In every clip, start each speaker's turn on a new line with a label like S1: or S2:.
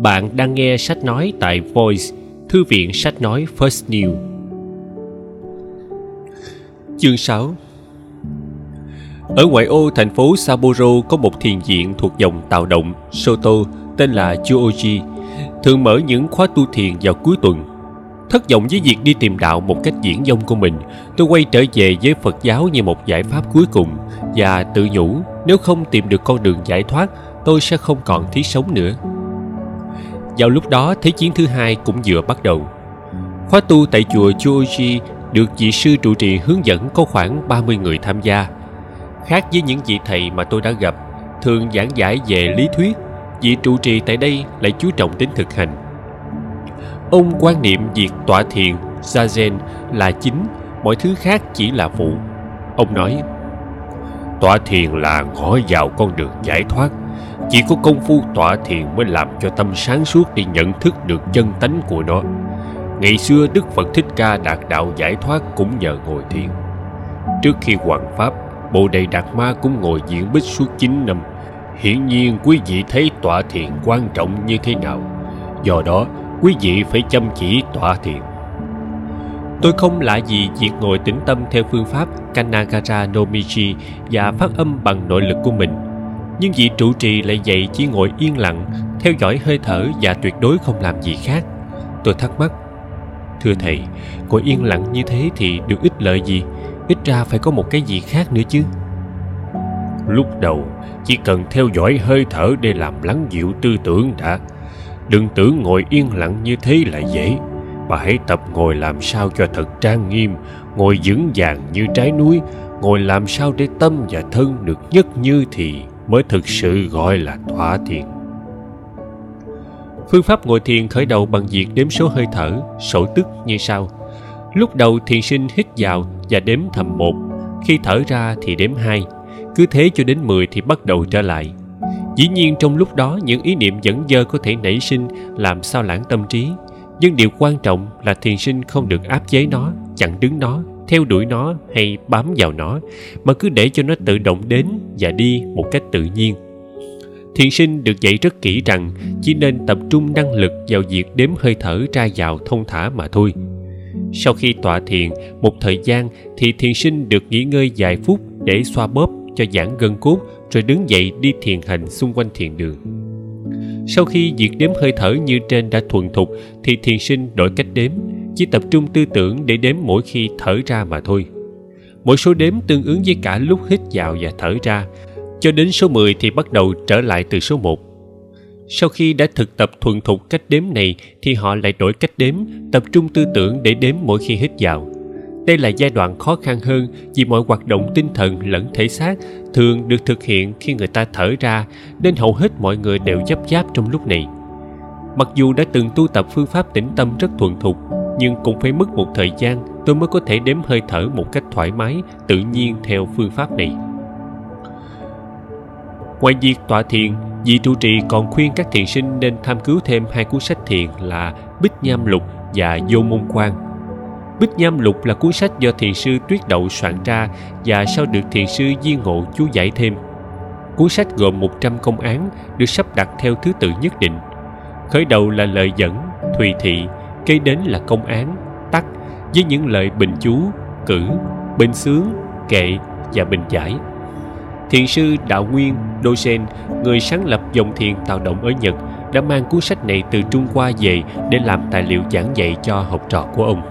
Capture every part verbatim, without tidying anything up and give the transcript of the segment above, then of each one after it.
S1: Bạn đang nghe sách nói tại Voice, thư viện sách nói First New. Chương sáu. Ở ngoại ô thành phố Sapporo có một thiền viện thuộc dòng Tào Động, Soto tên là Jōji, thường mở những khóa tu thiền vào cuối tuần. Thất vọng với việc đi tìm đạo một cách viển vông của mình, tôi quay trở về với Phật giáo như một giải pháp cuối cùng và tự nhủ nếu không tìm được con đường giải thoát, tôi sẽ không còn thiết sống nữa. Vào lúc đó, Thế chiến thứ hai cũng vừa bắt đầu. Khóa tu tại chùa Jōji được vị sư trụ trì hướng dẫn có khoảng ba mươi người tham gia. Khác với những vị thầy mà tôi đã gặp, thường giảng giải về lý thuyết, vị trụ trì tại đây lại chú trọng đến thực hành. Ông quan niệm việc tọa thiền, zazen là chính, mọi thứ khác chỉ là phụ. Ông nói, tọa thiền là ngõ vào con đường giải thoát. Chỉ có công phu tọa thiền mới làm cho tâm sáng suốt để nhận thức được chân tánh của nó. Ngày xưa Đức Phật Thích Ca đạt đạo giải thoát cũng nhờ ngồi thiền. Trước khi hoằng pháp, Bồ Đề Đạt Ma cũng ngồi diễn bích suốt chín năm. Hiển nhiên quý vị thấy tọa thiền quan trọng như thế nào. Do đó, quý vị phải chăm chỉ tọa thiền. Tôi không lạ gì việc ngồi tĩnh tâm theo phương pháp Kanagara no Michi và phát âm bằng nội lực của mình. Nhưng vị trụ trì lại dạy chỉ ngồi yên lặng, theo dõi hơi thở và tuyệt đối không làm gì khác. Tôi thắc mắc, thưa thầy, ngồi yên lặng như thế thì được ích lợi gì? Ít ra phải có một cái gì khác nữa chứ. Lúc đầu, chỉ cần theo dõi hơi thở để làm lắng dịu tư tưởng đã. Đừng tưởng ngồi yên lặng như thế là dễ. Bà hãy tập ngồi làm sao cho thật trang nghiêm, ngồi vững vàng như trái núi, ngồi làm sao để tâm và thân được nhất như thì mới thực sự gọi là tọa thiền. Phương pháp ngồi thiền khởi đầu bằng việc đếm số hơi thở, sổ tức như sau. Lúc đầu thiền sinh hít vào và đếm thầm một, khi thở ra thì đếm hai, cứ thế cho đến mười thì bắt đầu trở lại. Dĩ nhiên trong lúc đó những ý niệm dẫn dơ có thể nảy sinh làm sao lãng tâm trí, nhưng điều quan trọng là thiền sinh không được áp chế nó, chặn đứng nó, theo đuổi nó hay bám vào nó, mà cứ để cho nó tự động đến và đi một cách tự nhiên. Thiền sinh được dạy rất kỹ rằng chỉ nên tập trung năng lực vào việc đếm hơi thở ra vào thông thả mà thôi. Sau khi tọa thiền một thời gian thì thiền sinh được nghỉ ngơi vài phút để xoa bóp cho giãn gân cốt, rồi đứng dậy đi thiền hành xung quanh thiền đường. Sau khi việc đếm hơi thở như trên đã thuần thục thì thiền sinh đổi cách đếm, chỉ tập trung tư tưởng để đếm mỗi khi thở ra mà thôi. Mỗi số đếm tương ứng với cả lúc hít vào và thở ra. Cho đến số mười thì bắt đầu trở lại từ số một. Sau khi đã thực tập thuần thục cách đếm này thì họ lại đổi cách đếm, tập trung tư tưởng để đếm mỗi khi hít vào. Đây là giai đoạn khó khăn hơn vì mọi hoạt động tinh thần lẫn thể xác thường được thực hiện khi người ta thở ra, nên hầu hết mọi người đều dấp dáp trong lúc này. Mặc dù đã từng tu tập phương pháp tĩnh tâm rất thuần thục, nhưng cũng phải mất một thời gian tôi mới có thể đếm hơi thở một cách thoải mái, tự nhiên theo phương pháp này. Ngoài việc tọa thiền, vị trụ trì còn khuyên các thiền sinh nên tham cứu thêm hai cuốn sách thiền là Bích Nham Lục và Vô Môn Quan. Bích Nham Lục là cuốn sách do thiền sư Tuyết Đậu soạn ra và sau được thiền sư Di Ngộ chú giải thêm. Cuốn sách gồm một trăm công án được sắp đặt theo thứ tự nhất định. Khởi đầu là lời dẫn, thùy thị, kế đến là công án, tắc với những lời bình chú, cử, bình xướng, kệ và bình giải. Thiền sư Đạo Nguyên Dogen, người sáng lập dòng thiền Tào Động ở Nhật, đã mang cuốn sách này từ Trung Hoa về để làm tài liệu giảng dạy cho học trò của ông.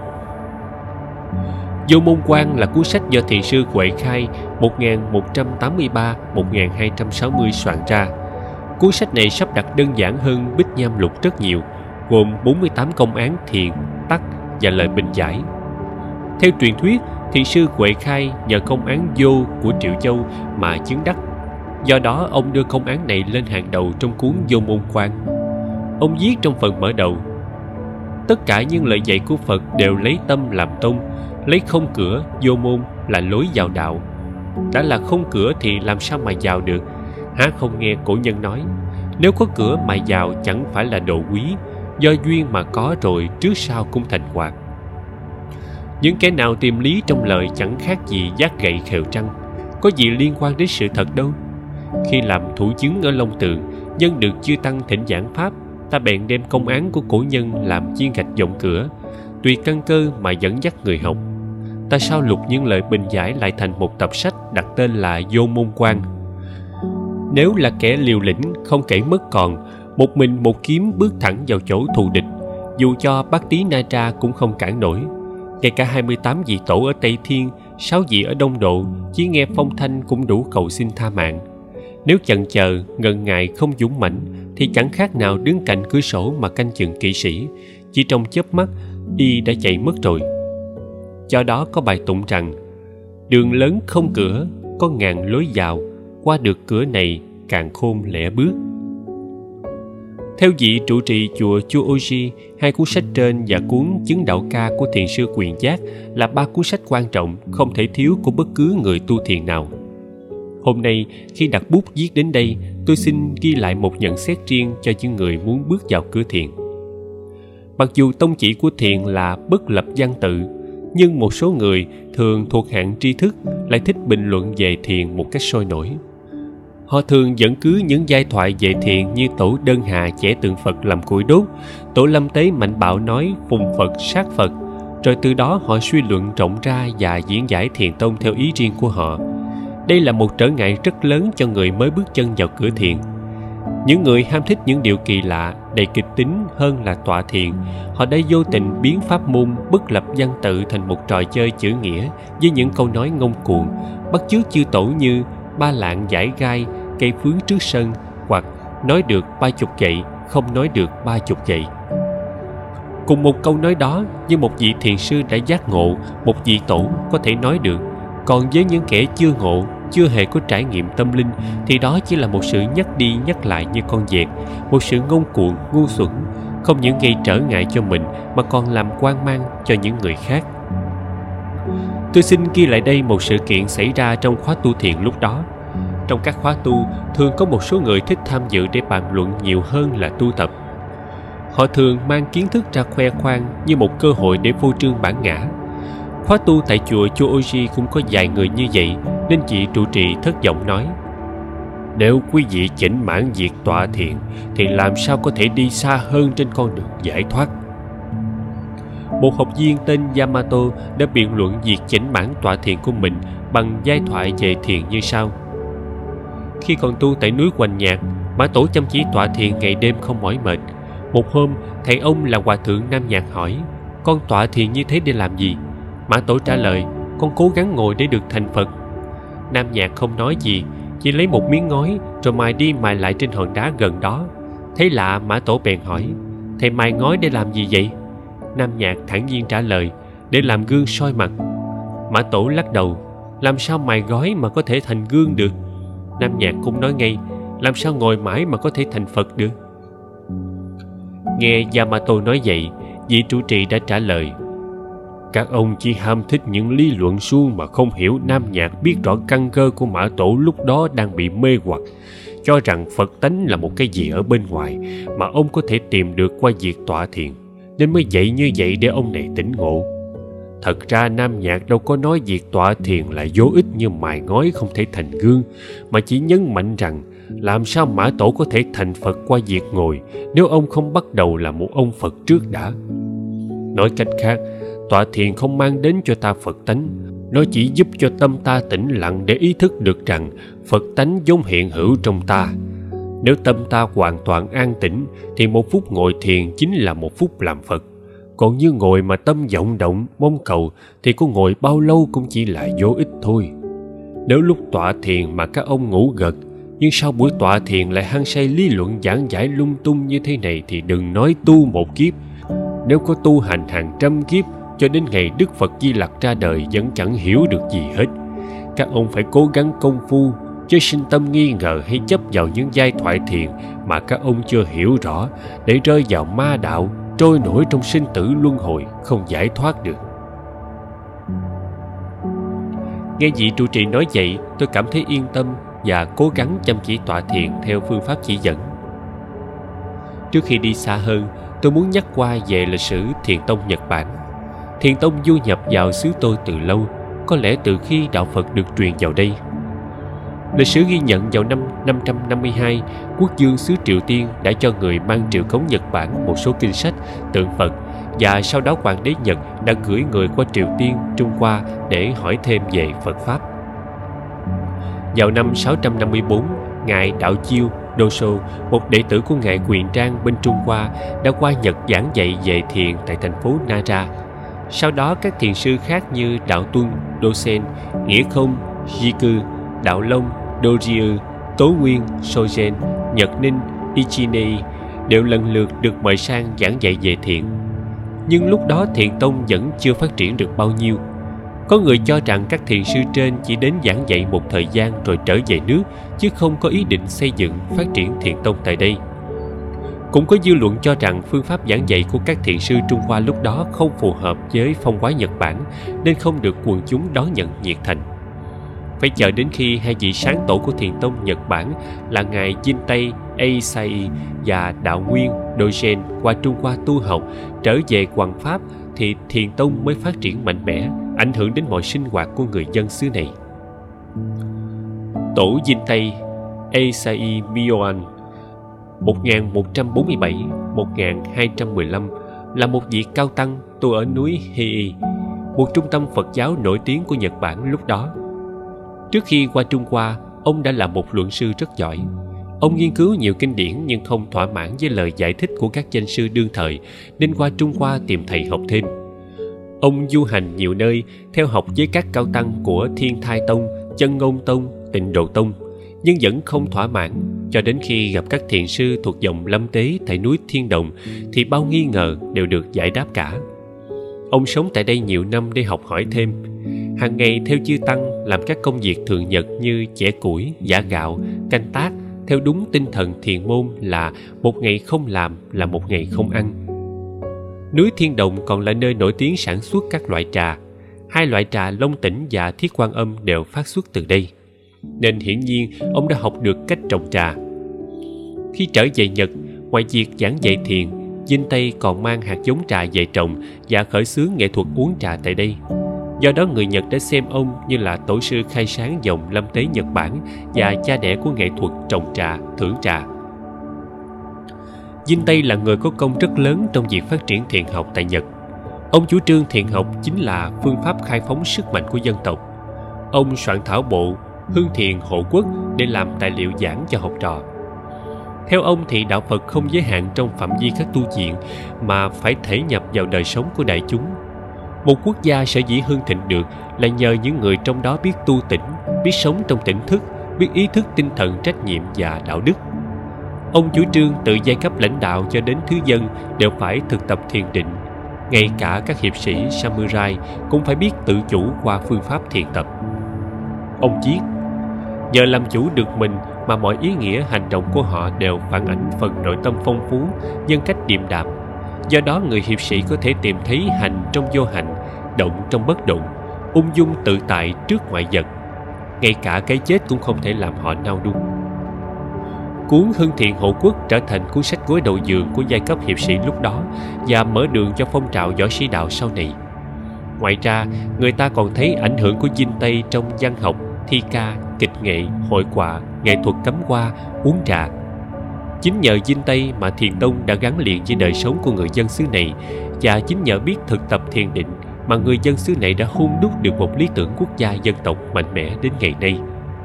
S1: Vô Môn Quan là cuốn sách do thiền sư Huệ Khai một nghìn một trăm tám mươi ba đến một nghìn hai trăm sáu mươi soạn ra. Cuốn sách này sắp đặt đơn giản hơn Bích Nham Lục rất nhiều, gồm bốn mươi tám công án thiền, tắc và lời bình giải. Theo truyền thuyết, thiền sư Huệ Khai nhờ công án vô của Triệu Châu mà chứng đắc. Do đó, ông đưa công án này lên hàng đầu trong cuốn Vô Môn Quan. Ông viết trong phần mở đầu: tất cả những lời dạy của Phật đều lấy tâm làm tông, lấy không cửa, vô môn là lối vào đạo. Đã là không cửa thì làm sao mà vào được? Há không nghe cổ nhân nói, nếu có cửa mà vào chẳng phải là đồ quý, do duyên mà có rồi trước sau cũng thành hoạt. Những kẻ nào tìm lý trong lời chẳng khác gì vác gậy khều trăng, có gì liên quan đến sự thật đâu. Khi làm thủ chứng ở Long Tường, nhân được chư tăng thỉnh giảng pháp, Ta bèn đem công án của cổ nhân làm viên gạch vọng cửa, tùy căn cơ mà dẫn dắt người học. Ta sao lục những lời bình giải lại thành một tập sách đặt tên là Vô Môn Quan. Nếu là kẻ liều lĩnh không kể mất còn, một mình một kiếm bước thẳng vào chỗ thù địch, dù cho bát tí na tra cũng không cản nổi. Ngay cả hai mươi tám vị tổ ở Tây Thiên, sáu vị ở Đông Độ, chỉ nghe phong thanh cũng đủ cầu xin tha mạng. Nếu chần chờ, ngần ngại không dũng mãnh, thì chẳng khác nào đứng cạnh cửa sổ mà canh chừng kỵ sĩ. Chỉ trong chớp mắt, y đã chạy mất rồi. Do đó có bài tụng rằng: đường lớn không cửa, có ngàn lối vào, qua được cửa này càng khôn lẻ bước. Theo vị trụ trì chùa Chuoji, hai cuốn sách trên và cuốn Chứng Đạo Ca của thiền sư Quyền Giác là ba cuốn sách quan trọng không thể thiếu của bất cứ người tu thiền nào. Hôm nay, khi đặt bút viết đến đây, tôi xin ghi lại một nhận xét riêng cho những người muốn bước vào cửa thiền. Mặc dù tông chỉ của thiền là bất lập văn tự, nhưng một số người thường thuộc hạng tri thức lại thích bình luận về thiền một cách sôi nổi. Họ thường vẫn cứ những giai thoại về thiền như tổ Đơn Hà vẽ tượng Phật làm củi đốt, tổ Lâm Tế Mạnh Bạo nói phùng Phật sát Phật, rồi từ đó họ suy luận rộng ra và diễn giải thiền tông theo ý riêng của họ. Đây là một trở ngại rất lớn cho người mới bước chân vào cửa thiền. Những người ham thích những điều kỳ lạ, đầy kịch tính hơn là tọa thiền, họ đã vô tình biến pháp môn bất lập văn tự thành một trò chơi chữ nghĩa với những câu nói ngông cuồng, bắt chước chư tổ như ba lạng giải gai, cây phướng trước sân, hoặc nói được ba chục gậy, không nói được ba chục gậy. Cùng một câu nói đó, như một vị thiền sư đã giác ngộ, một vị tổ có thể nói được. Còn với những kẻ chưa ngộ, chưa hề có trải nghiệm tâm linh, thì đó chỉ là một sự nhắc đi nhắc lại như con dẹt, một sự ngông cuồng, ngu xuẩn, không những gây trở ngại cho mình mà còn làm hoang mang cho những người khác. Tôi xin ghi lại đây một sự kiện xảy ra trong khóa tu thiền lúc đó. Trong các khóa tu, thường có một số người thích tham dự để bàn luận nhiều hơn là tu tập. Họ thường mang kiến thức ra khoe khoang như một cơ hội để phô trương bản ngã. Khóa tu tại chùa Chuoji cũng có vài người như vậy, nên chị trụ trì thất vọng nói: nếu quý vị chỉnh mãn việc tọa thiền, thì làm sao có thể đi xa hơn trên con đường giải thoát. Một học viên tên Yamato đã biện luận việc chỉnh mãn tọa thiền của mình bằng giai thoại về thiền như sau: khi còn tu tại núi Hoành Nhạc, Mã Tổ chăm chỉ tọa thiền ngày đêm không mỏi mệt. Một hôm, thầy ông là Hòa thượng Nam Nhạc hỏi: con tọa thiền như thế để làm gì? Mã Tổ trả lời: con cố gắng ngồi để được thành Phật. Nam Nhạc không nói gì, chỉ lấy một miếng ngói rồi mài đi mài lại trên hòn đá gần đó. Thấy lạ, Mã Tổ bèn hỏi: thầy mài ngói để làm gì vậy? Nam Nhạc thản nhiên trả lời: để làm gương soi mặt. Mã Tổ lắc đầu: làm sao mài gói mà có thể thành gương được? Nam Nhạc cũng nói ngay: làm sao ngồi mãi mà có thể thành Phật được? Nghe Yamato nói vậy, vị trụ trì đã trả lời: các ông chỉ ham thích những lý luận suông mà không hiểu Nam Nhạc biết rõ căn cơ của Mã Tổ lúc đó đang bị mê hoặc, cho rằng Phật tánh là một cái gì ở bên ngoài mà ông có thể tìm được qua việc tọa thiền, nên mới dạy như vậy để ông này tỉnh ngộ. Thật ra Nam Nhạc đâu có nói việc tọa thiền là vô ích như mài ngói không thể thành gương, mà chỉ nhấn mạnh rằng làm sao Mã Tổ có thể thành Phật qua việc ngồi nếu ông không bắt đầu là một ông Phật trước đã. Nói cách khác, tọa thiền không mang đến cho ta Phật tánh, nó chỉ giúp cho tâm ta tĩnh lặng để ý thức được rằng Phật tánh vốn hiện hữu trong ta. Nếu tâm ta hoàn toàn an tĩnh thì một phút ngồi thiền chính là một phút làm Phật. Còn như ngồi mà tâm vọng động, mong cầu thì có ngồi bao lâu cũng chỉ là vô ích thôi. Nếu lúc tọa thiền mà các ông ngủ gật, nhưng sau buổi tọa thiền lại hăng say lý luận giảng giải lung tung như thế này thì đừng nói tu một kiếp. Nếu có tu hành hàng trăm kiếp, cho đến ngày Đức Phật Di Lặc ra đời vẫn chẳng hiểu được gì hết. Các ông phải cố gắng công phu, chứ sinh tâm nghi ngờ hay chấp vào những giai thoại thiền mà các ông chưa hiểu rõ, để rơi vào ma đạo, trôi nổi trong sinh tử luân hồi, không giải thoát được. Nghe vị trụ trì nói vậy, tôi cảm thấy yên tâm và cố gắng chăm chỉ tọa thiền theo phương pháp chỉ dẫn. Trước khi đi xa hơn, tôi muốn nhắc qua về lịch sử Thiền tông Nhật Bản. Thiền tông du nhập vào xứ tôi từ lâu, có lẽ từ khi đạo Phật được truyền vào đây. Lịch sử ghi nhận vào năm năm trăm năm mươi hai, quốc vương xứ Triều Tiên đã cho người mang triệu cống Nhật Bản một số kinh sách, tượng Phật, và sau đó hoàng đế Nhật đã gửi người qua Triều Tiên, Trung Hoa để hỏi thêm về Phật Pháp. Vào năm sáu trăm năm mươi tư, Ngài Đạo Chiêu Doso, một đệ tử của Ngài Quyền Trang bên Trung Hoa, đã qua Nhật giảng dạy về thiền tại thành phố Nara. Sau đó, các thiền sư khác như Đạo Tuân Dosen, Nghĩa Không Jiku, Đạo Long Doryu, Tố Nguyên Sogen, Nhật Ninh Ichinei đều lần lượt được mời sang giảng dạy về thiền. Nhưng lúc đó thiền tông vẫn chưa phát triển được bao nhiêu. Có người cho rằng các thiền sư trên chỉ đến giảng dạy một thời gian rồi trở về nước, chứ không có ý định xây dựng, phát triển thiền tông tại đây. Cũng có dư luận cho rằng phương pháp giảng dạy của các thiền sư Trung Hoa lúc đó không phù hợp với phong quái Nhật Bản, nên không được quần chúng đón nhận nhiệt thành. Phải chờ đến khi hai vị sáng tổ của thiền tông Nhật Bản là Ngài Jintei Eisai và Đạo Nguyên Dogen qua Trung Hoa tu học, trở về hoằng pháp, thì thiền tông mới phát triển mạnh mẽ, ảnh hưởng đến mọi sinh hoạt của người dân xứ này. Tổ Jintei Eisai Myoan một nghìn một trăm bốn mươi bảy đến một nghìn hai trăm mười lăm là một vị cao tăng tu ở núi Hei, một trung tâm Phật giáo nổi tiếng của Nhật Bản lúc đó. Trước khi qua Trung Hoa, ông đã là một luận sư rất giỏi. Ông nghiên cứu nhiều kinh điển nhưng không thỏa mãn với lời giải thích của các danh sư đương thời, nên qua Trung Hoa tìm thầy học thêm. Ông du hành nhiều nơi, theo học với các cao tăng của Thiên Thai Tông, Chân Ngôn Tông, Tịnh Độ Tông, nhưng vẫn không thỏa mãn. Cho đến khi gặp các thiền sư thuộc dòng Lâm Tế tại núi Thiên Đồng, thì bao nghi ngờ đều được giải đáp cả. Ông sống tại đây nhiều năm để học hỏi thêm. Hàng ngày theo chư tăng làm các công việc thường nhật như chẻ củi, giã gạo, canh tác, theo đúng tinh thần thiền môn là một ngày không làm là một ngày không ăn. Núi Thiên Đồng còn là nơi nổi tiếng sản xuất các loại trà. Hai loại trà Long Tỉnh và Thiết Quan Âm đều phát xuất từ đây, nên hiển nhiên ông đã học được cách trồng trà. Khi trở về Nhật, ngoài việc giảng dạy thiền, Jintei còn mang hạt giống trà về trồng và khởi xướng nghệ thuật uống trà tại đây. Do đó người Nhật đã xem ông như là tổ sư khai sáng dòng Lâm Tế Nhật Bản và cha đẻ của nghệ thuật trồng trà, thưởng trà. Jintei là người có công rất lớn trong việc phát triển thiền học tại Nhật. Ông chủ trương thiền học chính là phương pháp khai phóng sức mạnh của dân tộc. Ông soạn thảo bộ Hương Thiền Hộ Quốc để làm tài liệu giảng cho học trò. Theo ông thì đạo Phật không giới hạn trong phạm vi các tu viện, mà phải thể nhập vào đời sống của đại chúng. Một quốc gia sở dĩ hưng thịnh được là nhờ những người trong đó biết tu tỉnh, biết sống trong tỉnh thức, biết ý thức tinh thần trách nhiệm và đạo đức. Ông chủ trương từ giai cấp lãnh đạo cho đến thứ dân đều phải thực tập thiền định. Ngay cả các hiệp sĩ samurai cũng phải biết tự chủ qua phương pháp thiền tập. Ông viết: nhờ làm chủ được mình mà mọi ý nghĩa hành động của họ đều phản ảnh phần nội tâm phong phú, nhân cách điềm đạm. Do đó người hiệp sĩ có thể tìm thấy hành trong vô hành, động trong bất động, ung dung tự tại trước ngoại vật. Ngay cả cái chết cũng không thể làm họ nao núng. Cuốn Hưng Thiện Hộ Quốc trở thành cuốn sách gối đầu giường của giai cấp hiệp sĩ lúc đó và mở đường cho phong trào võ sĩ đạo sau này. Ngoài ra, người ta còn thấy ảnh hưởng của Jintei trong văn học, thi ca, kịch nghệ, hội họa, nghệ thuật cắm hoa, uống trà. Chính nhờ Jintei mà thiền tông đã gắn liền với đời sống của người dân xứ này, và chính nhờ biết thực tập thiền định mà người dân xứ này đã hun đúc được một lý tưởng quốc gia dân tộc mạnh mẽ đến ngày nay.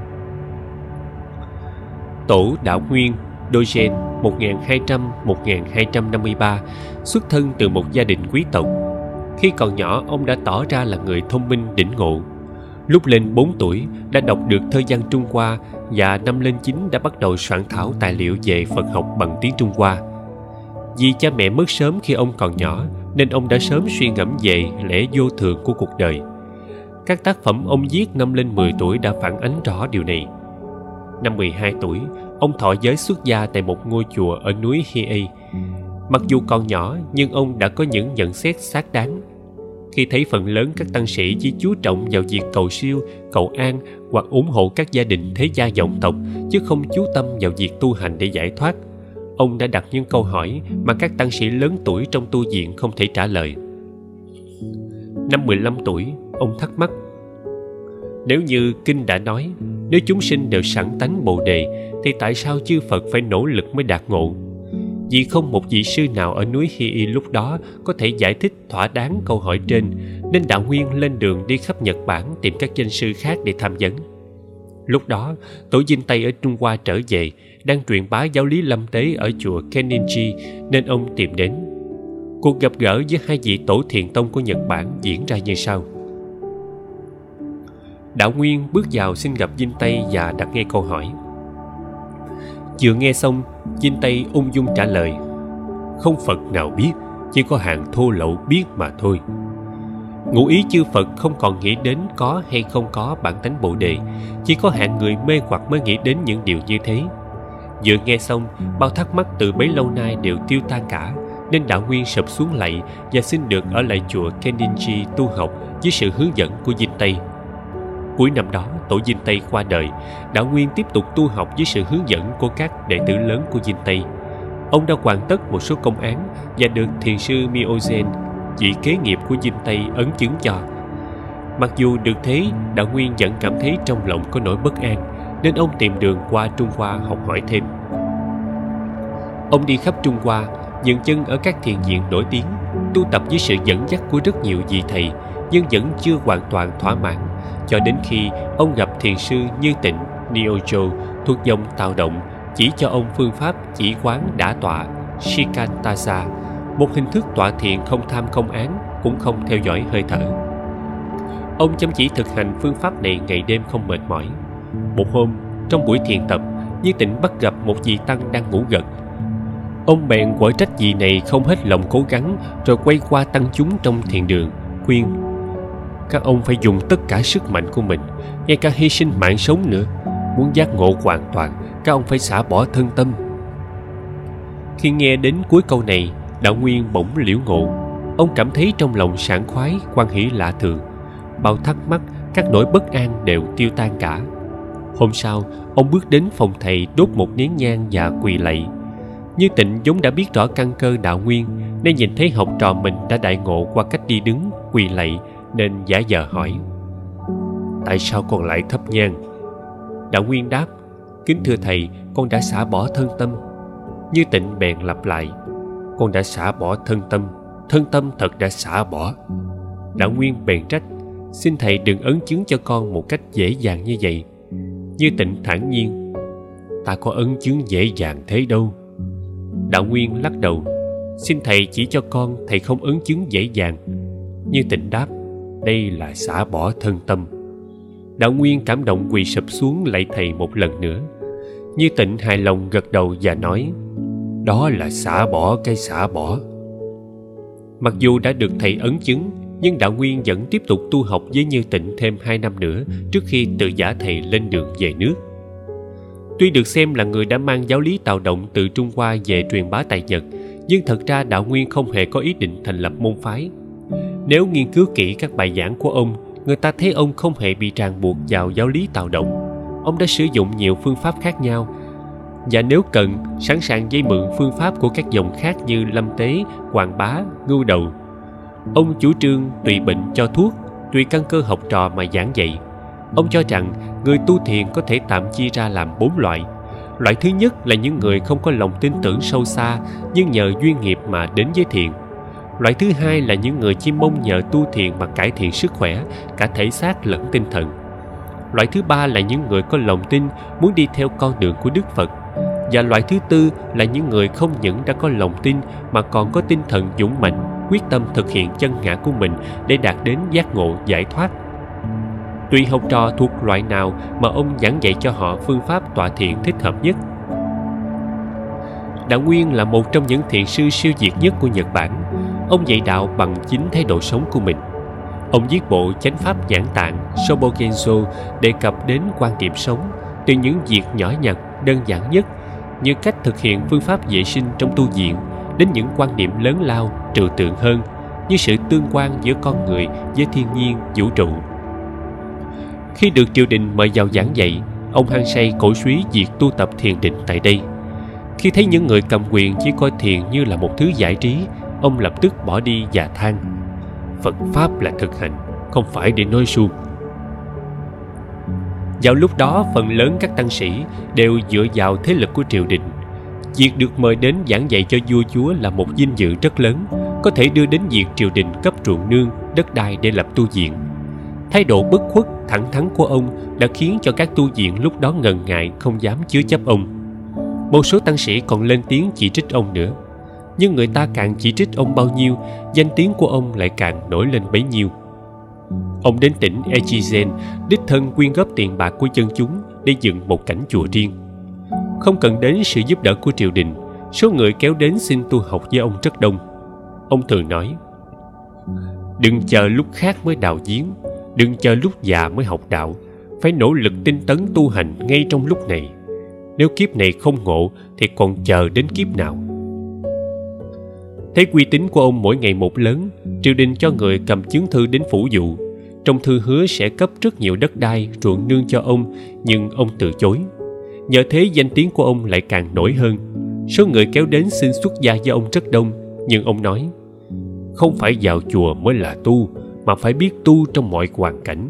S1: Tổ Đạo Nguyên Dogen một nghìn hai trăm đến một nghìn hai trăm năm mươi ba xuất thân từ một gia đình quý tộc. Khi còn nhỏ, ông đã tỏ ra là người thông minh đỉnh ngộ. Lúc lên bốn tuổi đã đọc được thơ văn Trung Hoa, và năm lên chín đã bắt đầu soạn thảo tài liệu về Phật học bằng tiếng Trung Hoa. Vì cha mẹ mất sớm khi ông còn nhỏ, nên ông đã sớm suy ngẫm về lẽ vô thường của cuộc đời. Các tác phẩm ông viết năm lên mười tuổi đã phản ánh rõ điều này. Năm mười hai tuổi, ông thọ giới xuất gia tại một ngôi chùa ở núi Hiei. Mặc dù còn nhỏ, nhưng ông đã có những nhận xét xác đáng. Khi thấy phần lớn các tăng sĩ chỉ chú trọng vào việc cầu siêu, cầu an hoặc ủng hộ các gia đình thế gia vọng tộc, chứ không chú tâm vào việc tu hành để giải thoát, ông đã đặt những câu hỏi mà các tăng sĩ lớn tuổi trong tu viện không thể trả lời. Năm mười lăm tuổi, ông thắc mắc: nếu như kinh đã nói Nếu chúng sinh đều sẵn tánh Bồ Đề, thì tại sao chư Phật phải nỗ lực mới đạt ngộ? Vì không một vị sư nào ở núi Hy Y lúc đó có thể giải thích thỏa đáng câu hỏi trên, nên Đạo Nguyên lên đường đi khắp Nhật Bản tìm các danh sư khác để tham vấn. Lúc đó, tổ Dinh Tây ở Trung Hoa trở về, đang truyền bá giáo lý lâm tế ở chùa Kenninji, nên ông tìm đến. Cuộc gặp gỡ với hai vị tổ thiền tông của Nhật Bản diễn ra như sau. Đạo Nguyên bước vào xin gặp Dinh Tây và đặt nghe câu hỏi. Vừa nghe xong, Dinh Tây ung dung trả lời: không Phật nào biết, chỉ có hạng thô lậu biết mà thôi. Ngụ ý chư Phật không còn nghĩ đến có hay không có bản tánh Bồ Đề, chỉ có hạng người mê hoặc mới nghĩ đến những điều như thế. Vừa nghe xong, bao thắc mắc từ bấy lâu nay đều tiêu tan cả, nên Đạo Nguyên sụp xuống lạy và xin được ở lại chùa Kenninji tu học dưới sự hướng dẫn của Dinh Tây. Cuối năm đó, tổ Dinh Tây qua đời, Đạo Nguyên tiếp tục tu học dưới sự hướng dẫn của các đệ tử lớn của Dinh Tây. Ông đã hoàn tất một số công án và được thiền sư Myogen, vị kế nghiệp của Dinh Tây, ấn chứng cho. Mặc dù được thế, Đạo Nguyên vẫn cảm thấy trong lòng có nỗi bất an, nên ông tìm đường qua Trung Hoa học hỏi thêm. Ông đi khắp Trung Hoa, dừng chân ở các thiền viện nổi tiếng, tu tập dưới sự dẫn dắt của rất nhiều vị thầy, nhưng vẫn chưa hoàn toàn thỏa mãn, cho đến khi ông gặp thiền sư Như Tịnh Niojo thuộc dòng Tào Động, chỉ cho ông phương pháp chỉ quán đả tọa Shikantaza, một hình thức tọa thiền không tham không án, cũng không theo dõi hơi thở. Ông chăm chỉ thực hành phương pháp này ngày đêm không mệt mỏi. Một hôm, trong buổi thiền tập, Như Tịnh bắt gặp một vị tăng đang ngủ gật. Ông bèn quở trách vị này không hết lòng cố gắng, rồi quay qua tăng chúng trong thiền đường, khuyên: các ông phải dùng tất cả sức mạnh của mình, ngay cả hy sinh mạng sống nữa. Muốn giác ngộ hoàn toàn, các ông phải xả bỏ thân tâm. Khi nghe đến cuối câu này, Đạo Nguyên bỗng liễu ngộ. Ông cảm thấy trong lòng sảng khoái, hoan hỷ lạ thường. Bao thắc mắc, các nỗi bất an đều tiêu tan cả. Hôm sau, ông bước đến phòng thầy, đốt một nén nhang và quỳ lạy. Như Tịnh vốn đã biết rõ căn cơ Đạo Nguyên, nên nhìn thấy học trò mình đã đại ngộ qua cách đi đứng, quỳ lạy, nên giả vờ hỏi: tại sao con lại thắp nhang? Đạo Nguyên đáp: kính thưa thầy, con đã xả bỏ thân tâm. Như Tịnh bèn lặp lại: con đã xả bỏ thân tâm, thân tâm thật đã xả bỏ. Đạo Nguyên bèn trách: xin thầy đừng ấn chứng cho con một cách dễ dàng như vậy. Như Tịnh thản nhiên: ta có ấn chứng dễ dàng thế đâu. Đạo Nguyên lắc đầu: xin thầy chỉ cho con, thầy không ấn chứng dễ dàng. Như Tịnh đáp: đây là xả bỏ thân tâm. Đạo Nguyên cảm động quỳ sụp xuống lạy thầy một lần nữa. Như Tịnh hài lòng gật đầu và nói: đó là xả bỏ cái xả bỏ. Mặc dù đã được thầy ấn chứng, nhưng Đạo Nguyên vẫn tiếp tục tu học với Như Tịnh thêm hai năm nữa trước khi tự giả thầy lên đường về nước. Tuy được xem là người đã mang giáo lý Tào Động từ Trung Hoa về truyền bá tại Nhật, nhưng thật ra Đạo Nguyên không hề có ý định thành lập môn phái. Nếu nghiên cứu kỹ các bài giảng của ông, người ta thấy ông không hề bị ràng buộc vào giáo lý Tào Động. Ông đã sử dụng nhiều phương pháp khác nhau, và nếu cần, sẵn sàng vay mượn phương pháp của các dòng khác như Lâm Tế, Hoàng Bá, Ngưu Đầu. Ông chủ trương tùy bệnh cho thuốc, tùy căn cơ học trò mà giảng dạy. Ông cho rằng người tu thiền có thể tạm chia ra làm bốn loại. Loại thứ nhất là những người không có lòng tin tưởng sâu xa, nhưng nhờ duyên nghiệp mà đến với thiền. Loại thứ hai là những người chỉ mong nhờ tu thiền mà cải thiện sức khỏe, cả thể xác lẫn tinh thần. Loại thứ ba là những người có lòng tin, muốn đi theo con đường của Đức Phật. Và loại thứ tư là những người không những đã có lòng tin mà còn có tinh thần dũng mạnh, quyết tâm thực hiện chân ngã của mình để đạt đến giác ngộ giải thoát. Tùy học trò thuộc loại nào mà ông giảng dạy cho họ phương pháp tọa thiền thích hợp nhất. Đạo Nguyên là một trong những thiền sư siêu việt nhất của Nhật Bản. Ông dạy đạo bằng chính thái độ sống của mình. Ông viết bộ Chánh pháp Nhãn Tạng Shobogenzo đề cập đến quan điểm sống, từ những việc nhỏ nhặt, đơn giản nhất như cách thực hiện phương pháp vệ sinh trong tu viện, đến những quan điểm lớn lao, trừu tượng hơn như sự tương quan giữa con người với thiên nhiên, vũ trụ. Khi được triều đình mời vào giảng dạy, ông hăng say cổ suý việc tu tập thiền định tại đây. Khi thấy những người cầm quyền chỉ coi thiền như là một thứ giải trí, ông lập tức bỏ đi và than: Phật pháp là thực hành, không phải để nói suông. Vào lúc đó, phần lớn các tăng sĩ đều dựa vào thế lực của triều đình. Việc được mời đến giảng dạy cho vua chúa là một vinh dự rất lớn, có thể đưa đến việc triều đình cấp ruộng nương, đất đai để lập tu viện. Thái độ bất khuất, thẳng thắn của ông đã khiến cho các tu viện lúc đó ngần ngại, không dám chứa chấp ông. Một số tăng sĩ còn lên tiếng chỉ trích ông nữa. Nhưng người ta càng chỉ trích ông bao nhiêu, danh tiếng của ông lại càng nổi lên bấy nhiêu. Ông đến tỉnh Echizen, đích thân quyên góp tiền bạc của dân chúng để dựng một cảnh chùa riêng. Không cần đến sự giúp đỡ của triều đình, số người kéo đến xin tu học với ông rất đông. Ông thường nói: đừng chờ lúc khác mới đào giếng, đừng chờ lúc già mới học đạo, phải nỗ lực tinh tấn tu hành ngay trong lúc này. Nếu kiếp này không ngộ thì còn chờ đến kiếp nào? Thấy uy tín của ông mỗi ngày một lớn, triều đình cho người cầm chứng thư đến phủ dụ. Trong thư hứa sẽ cấp rất nhiều đất đai, ruộng nương cho ông, nhưng ông từ chối. Nhờ thế danh tiếng của ông lại càng nổi hơn. Số người kéo đến xin xuất gia với ông rất đông, nhưng ông nói: không phải vào chùa mới là tu, mà phải biết tu trong mọi hoàn cảnh.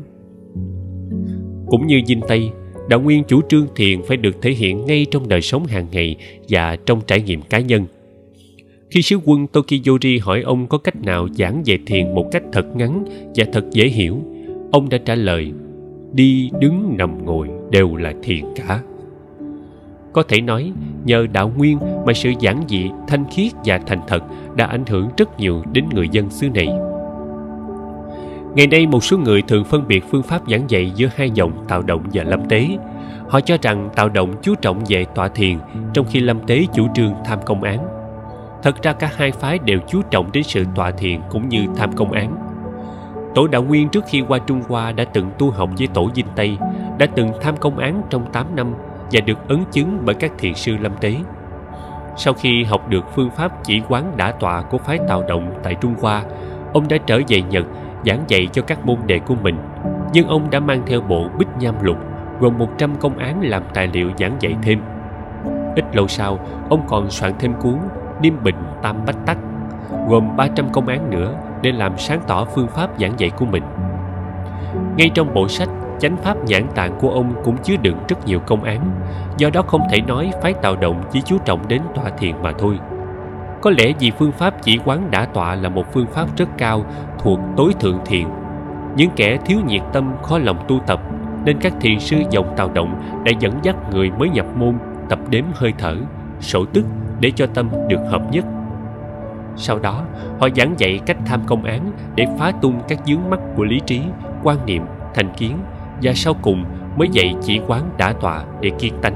S1: Cũng như Dinh Tây, Đạo Nguyên chủ trương thiền phải được thể hiện ngay trong đời sống hàng ngày và trong trải nghiệm cá nhân. Khi sứ quân Tokiyori hỏi ông có cách nào giảng về thiền một cách thật ngắn và thật dễ hiểu, ông đã trả lời: đi, đứng, nằm, ngồi đều là thiền cả. Có thể nói, nhờ Đạo Nguyên mà sự giản dị, thanh khiết và thành thật đã ảnh hưởng rất nhiều đến người dân xứ này. Ngày nay, một số người thường phân biệt phương pháp giảng dạy giữa hai dòng Tào Động và Lâm Tế. Họ cho rằng Tào Động chú trọng về tọa thiền, trong khi Lâm Tế chủ trương tham công án. Thật ra cả hai phái đều chú trọng đến sự tọa thiền cũng như tham công án. Tổ Đạo Nguyên trước khi qua Trung Hoa đã từng tu học với tổ Dinh Tây, đã từng tham công án trong tám năm và được ấn chứng bởi các thiền sư Lâm Tế. Sau khi học được phương pháp chỉ quán đả tọa của phái Tào Động tại Trung Hoa, ông đã trở về Nhật giảng dạy cho các môn đệ của mình. Nhưng ông đã mang theo bộ Bích Nham Lục gồm một trăm công án làm tài liệu giảng dạy thêm. Ít lâu sau, ông còn soạn thêm cuốn Niêm Bình Tam Bách Tắc gồm ba trăm công án nữa để làm sáng tỏ phương pháp giảng dạy của mình. Ngay trong bộ sách Chánh Pháp Nhãn Tạng của ông cũng chứa đựng rất nhiều công án, do đó không thể nói phái Tào Động chỉ chú trọng đến tọa thiền mà thôi. Có lẽ vì phương pháp chỉ quán đả tọa là một phương pháp rất cao, thuộc tối thượng thiền. Những kẻ thiếu nhiệt tâm khó lòng tu tập, nên các thiền sư dòng Tào Động đã dẫn dắt người mới nhập môn tập đếm hơi thở, sổ tức để cho tâm được hợp nhất. Sau đó, họ giảng dạy cách tham công án để phá tung các vướng mắc của lý trí, quan niệm, thành kiến, và sau cùng mới dạy chỉ quán đả tọa để kiên tánh.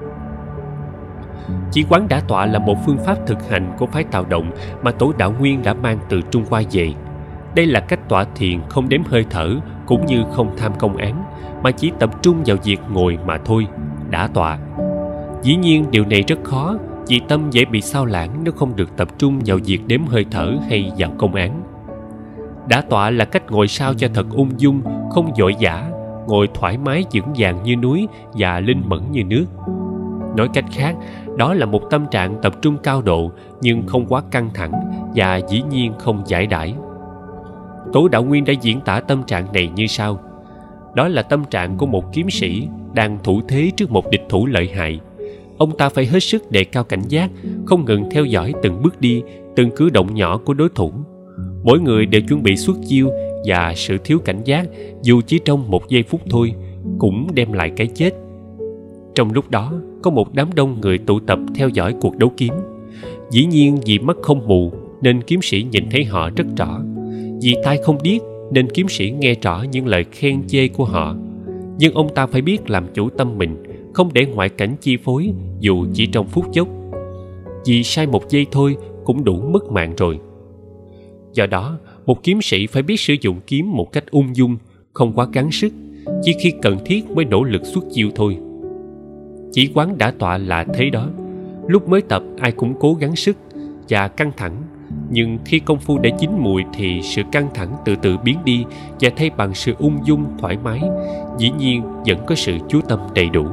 S1: Chỉ quán đả tọa là một phương pháp thực hành của phái Tào Động mà tổ Đạo Nguyên đã mang từ Trung Hoa về. Đây là cách tọa thiền không đếm hơi thở cũng như không tham công án, mà chỉ tập trung vào việc ngồi mà thôi, đả tọa. Dĩ nhiên điều này rất khó, vì tâm dễ bị sao lãng nếu không được tập trung vào việc đếm hơi thở hay vào công án. Đả tọa là cách ngồi sao cho thật ung dung, không vội vã, ngồi thoải mái vững vàng như núi và linh mẫn như nước. Nói cách khác, đó là một tâm trạng tập trung cao độ nhưng không quá căng thẳng và dĩ nhiên không giải đãi. Tổ Đạo Nguyên đã diễn tả tâm trạng này như sau: đó là tâm trạng của một kiếm sĩ đang thủ thế trước một địch thủ lợi hại. Ông ta phải hết sức đề cao cảnh giác, không ngừng theo dõi từng bước đi, từng cử động nhỏ của đối thủ. Mỗi người đều chuẩn bị xuất chiêu, và sự thiếu cảnh giác, dù chỉ trong một giây phút thôi, cũng đem lại cái chết. Trong lúc đó, có một đám đông người tụ tập theo dõi cuộc đấu kiếm. Dĩ nhiên vì mắt không mù nên kiếm sĩ nhìn thấy họ rất rõ. Vì tai không điếc nên kiếm sĩ nghe rõ những lời khen chê của họ. Nhưng ông ta phải biết làm chủ tâm mình, không để ngoại cảnh chi phối dù chỉ trong phút chốc. Vì sai một giây thôi cũng đủ mất mạng rồi. Do đó, một kiếm sĩ phải biết sử dụng kiếm một cách ung dung, không quá gắng sức, chỉ khi cần thiết mới nỗ lực xuất chiêu thôi. Chỉ quán đả tọa là thế đó. Lúc mới tập ai cũng cố gắng sức và căng thẳng, nhưng khi công phu đã chín mùi thì sự căng thẳng từ từ biến đi và thay bằng sự ung dung thoải mái, dĩ nhiên vẫn có sự chú tâm đầy đủ.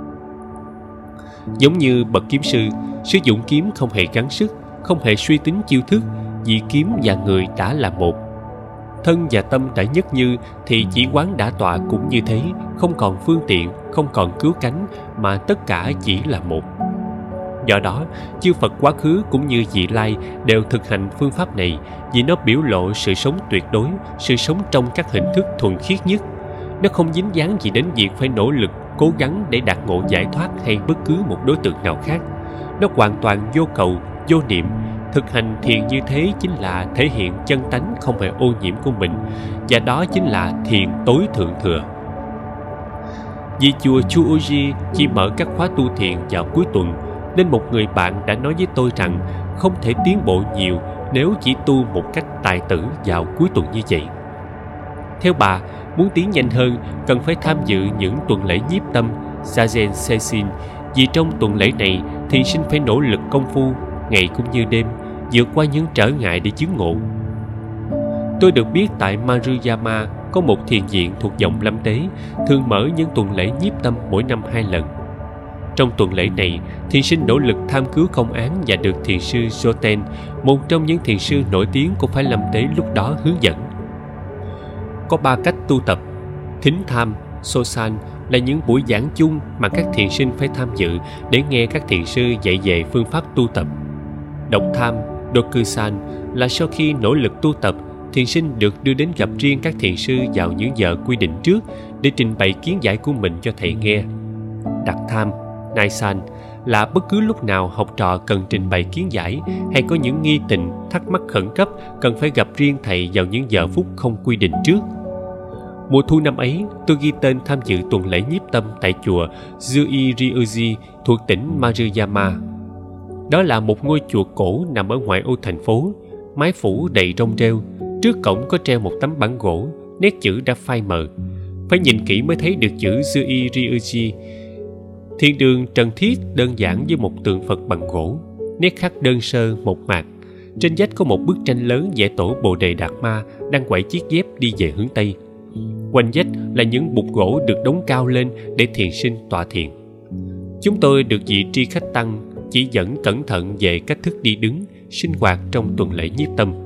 S1: Giống như bậc kiếm sư, sử dụng kiếm không hề gắng sức, không hề suy tính chiêu thức, vì kiếm và người đã là một. Thân và tâm đã nhất như thì chỉ quán đã tọa cũng như thế, không còn phương tiện, không còn cứu cánh, mà tất cả chỉ là một. Do đó, chư Phật quá khứ cũng như vị lai đều thực hành phương pháp này vì nó biểu lộ sự sống tuyệt đối, sự sống trong các hình thức thuần khiết nhất. Nó không dính dáng gì đến việc phải nỗ lực, cố gắng để đạt ngộ giải thoát hay bất cứ một đối tượng nào khác. Nó hoàn toàn vô cầu, vô niệm. Thực hành thiền như thế chính là thể hiện chân tánh không hề ô nhiễm của mình, và đó chính là thiền tối thượng thừa. Vì chùa Chuoji chỉ mở các khóa tu thiền vào cuối tuần, nên một người bạn đã nói với tôi rằng không thể tiến bộ nhiều nếu chỉ tu một cách tài tử vào cuối tuần như vậy. Theo bà, muốn tiến nhanh hơn, cần phải tham dự những tuần lễ nhiếp tâm, Zazen Sessin, vì trong tuần lễ này, thiền sinh phải nỗ lực công phu, ngày cũng như đêm, vượt qua những trở ngại để chứng ngộ. Tôi được biết tại Maruyama có một thiền viện thuộc dòng Lâm Tế, thường mở những tuần lễ nhiếp tâm mỗi năm hai lần. Trong tuần lễ này, thiền sinh nỗ lực tham cứu công án và được thiền sư Joten, một trong những thiền sư nổi tiếng của phái Lâm Tế lúc đó hướng dẫn. Có ba cách tu tập. Thính tham, Sosan là những buổi giảng chung mà các thiền sinh phải tham dự để nghe các thiền sư dạy về phương pháp tu tập. Độc tham, Dokusan là sau khi nỗ lực tu tập, thiền sinh được đưa đến gặp riêng các thiền sư vào những giờ quy định trước để trình bày kiến giải của mình cho thầy nghe. Đặc tham, Naisan là bất cứ lúc nào học trò cần trình bày kiến giải hay có những nghi tình, thắc mắc khẩn cấp cần phải gặp riêng thầy vào những giờ phút không quy định trước. Mùa thu năm ấy, tôi ghi tên tham dự tuần lễ nhiếp tâm tại chùa Zuiryoji thuộc tỉnh Maruyama. Đó là một ngôi chùa cổ nằm ở ngoại ô thành phố, mái phủ đầy rong rêu. Trước cổng có treo một tấm bảng gỗ, nét chữ đã phai mờ. Phải nhìn kỹ mới thấy được chữ Zuiryoji. Thiên đường trần thiết đơn giản với một tượng Phật bằng gỗ, nét khắc đơn sơ mộc mạc. Trên vách có một bức tranh lớn vẽ tổ Bồ Đề Đạt Ma đang quẩy chiếc dép đi về hướng Tây. Quanh vách là những bục gỗ được đóng cao lên để thiền sinh tọa thiền. Chúng tôi được vị tri khách tăng chỉ dẫn cẩn thận về cách thức đi đứng, sinh hoạt trong tuần lễ nhiếp tâm.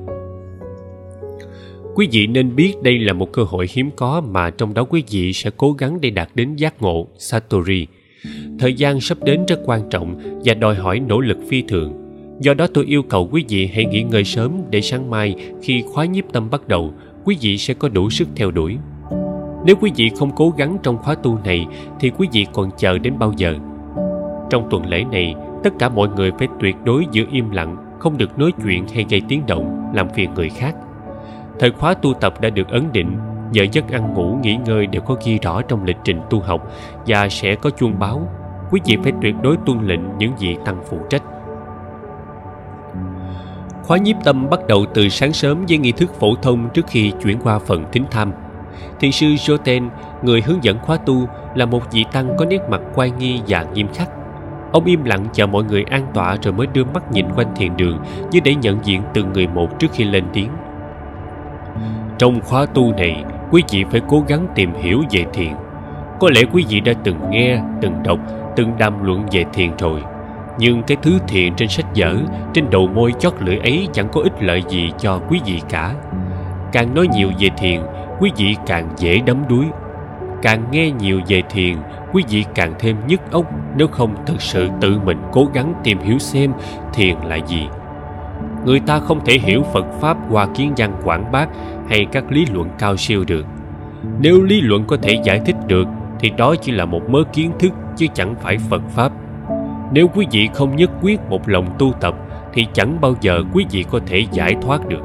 S1: Quý vị nên biết đây là một cơ hội hiếm có mà trong đó quý vị sẽ cố gắng để đạt đến giác ngộ Satori. Thời gian sắp đến rất quan trọng và đòi hỏi nỗ lực phi thường. Do đó tôi yêu cầu quý vị hãy nghỉ ngơi sớm để sáng mai khi khóa nhiếp tâm bắt đầu, quý vị sẽ có đủ sức theo đuổi. Nếu quý vị không cố gắng trong khóa tu này thì quý vị còn chờ đến bao giờ? Trong tuần lễ này, tất cả mọi người phải tuyệt đối giữ im lặng, không được nói chuyện hay gây tiếng động, làm phiền người khác. Thời khóa tu tập đã được ấn định, giờ giấc ăn ngủ nghỉ ngơi đều có ghi rõ trong lịch trình tu học và sẽ có chuông báo. Quý vị phải tuyệt đối tuân lệnh những vị tăng phụ trách. Khóa nhiếp tâm bắt đầu từ sáng sớm với nghi thức phổ thông trước khi chuyển qua phần thính tham. Thiền sư Joten, người hướng dẫn khóa tu, là một vị tăng có nét mặt oai nghi và nghiêm khắc. Ông im lặng chờ mọi người an tọa rồi mới đưa mắt nhìn quanh thiền đường như để nhận diện từng người một trước khi lên tiếng. Trong khóa tu này, quý vị phải cố gắng tìm hiểu về thiền. Có lẽ quý vị đã từng nghe, từng đọc, từng đàm luận về thiền rồi. Nhưng cái thứ thiền trên sách vở, trên đầu môi chót lưỡi ấy chẳng có ích lợi gì cho quý vị cả. Càng nói nhiều về thiền, quý vị càng dễ đắm đuối. Càng nghe nhiều về thiền, quý vị càng thêm nhức óc nếu không thực sự tự mình cố gắng tìm hiểu xem thiền là gì. Người ta không thể hiểu Phật Pháp qua kiến văn quảng bác hay các lý luận cao siêu được. Nếu lý luận có thể giải thích được thì đó chỉ là một mớ kiến thức chứ chẳng phải Phật Pháp. Nếu quý vị không nhất quyết một lòng tu tập thì chẳng bao giờ quý vị có thể giải thoát được.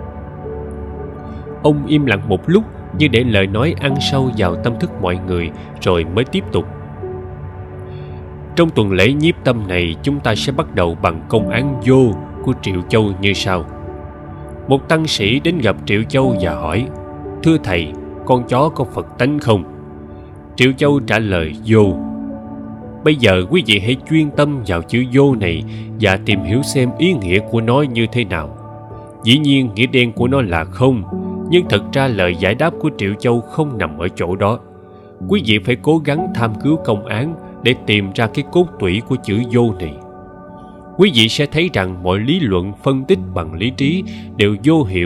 S1: Ông im lặng một lúc như để lời nói ăn sâu vào tâm thức mọi người rồi mới tiếp tục. Trong tuần lễ nhiếp tâm này, chúng ta sẽ bắt đầu bằng công án vô của Triệu Châu như sau. Một tăng sĩ đến gặp Triệu Châu và hỏi: "Thưa thầy, con chó có Phật tánh không?" Triệu Châu trả lời: "Vô." Bây giờ quý vị hãy chuyên tâm vào chữ vô này và tìm hiểu xem ý nghĩa của nó như thế nào. Dĩ nhiên nghĩa đen của nó là không, nhưng thật ra lời giải đáp của Triệu Châu không nằm ở chỗ đó. Quý vị phải cố gắng tham cứu công án để tìm ra cái cốt tủy của chữ vô này. Quý vị sẽ thấy rằng mọi lý luận phân tích bằng lý trí đều vô hiệu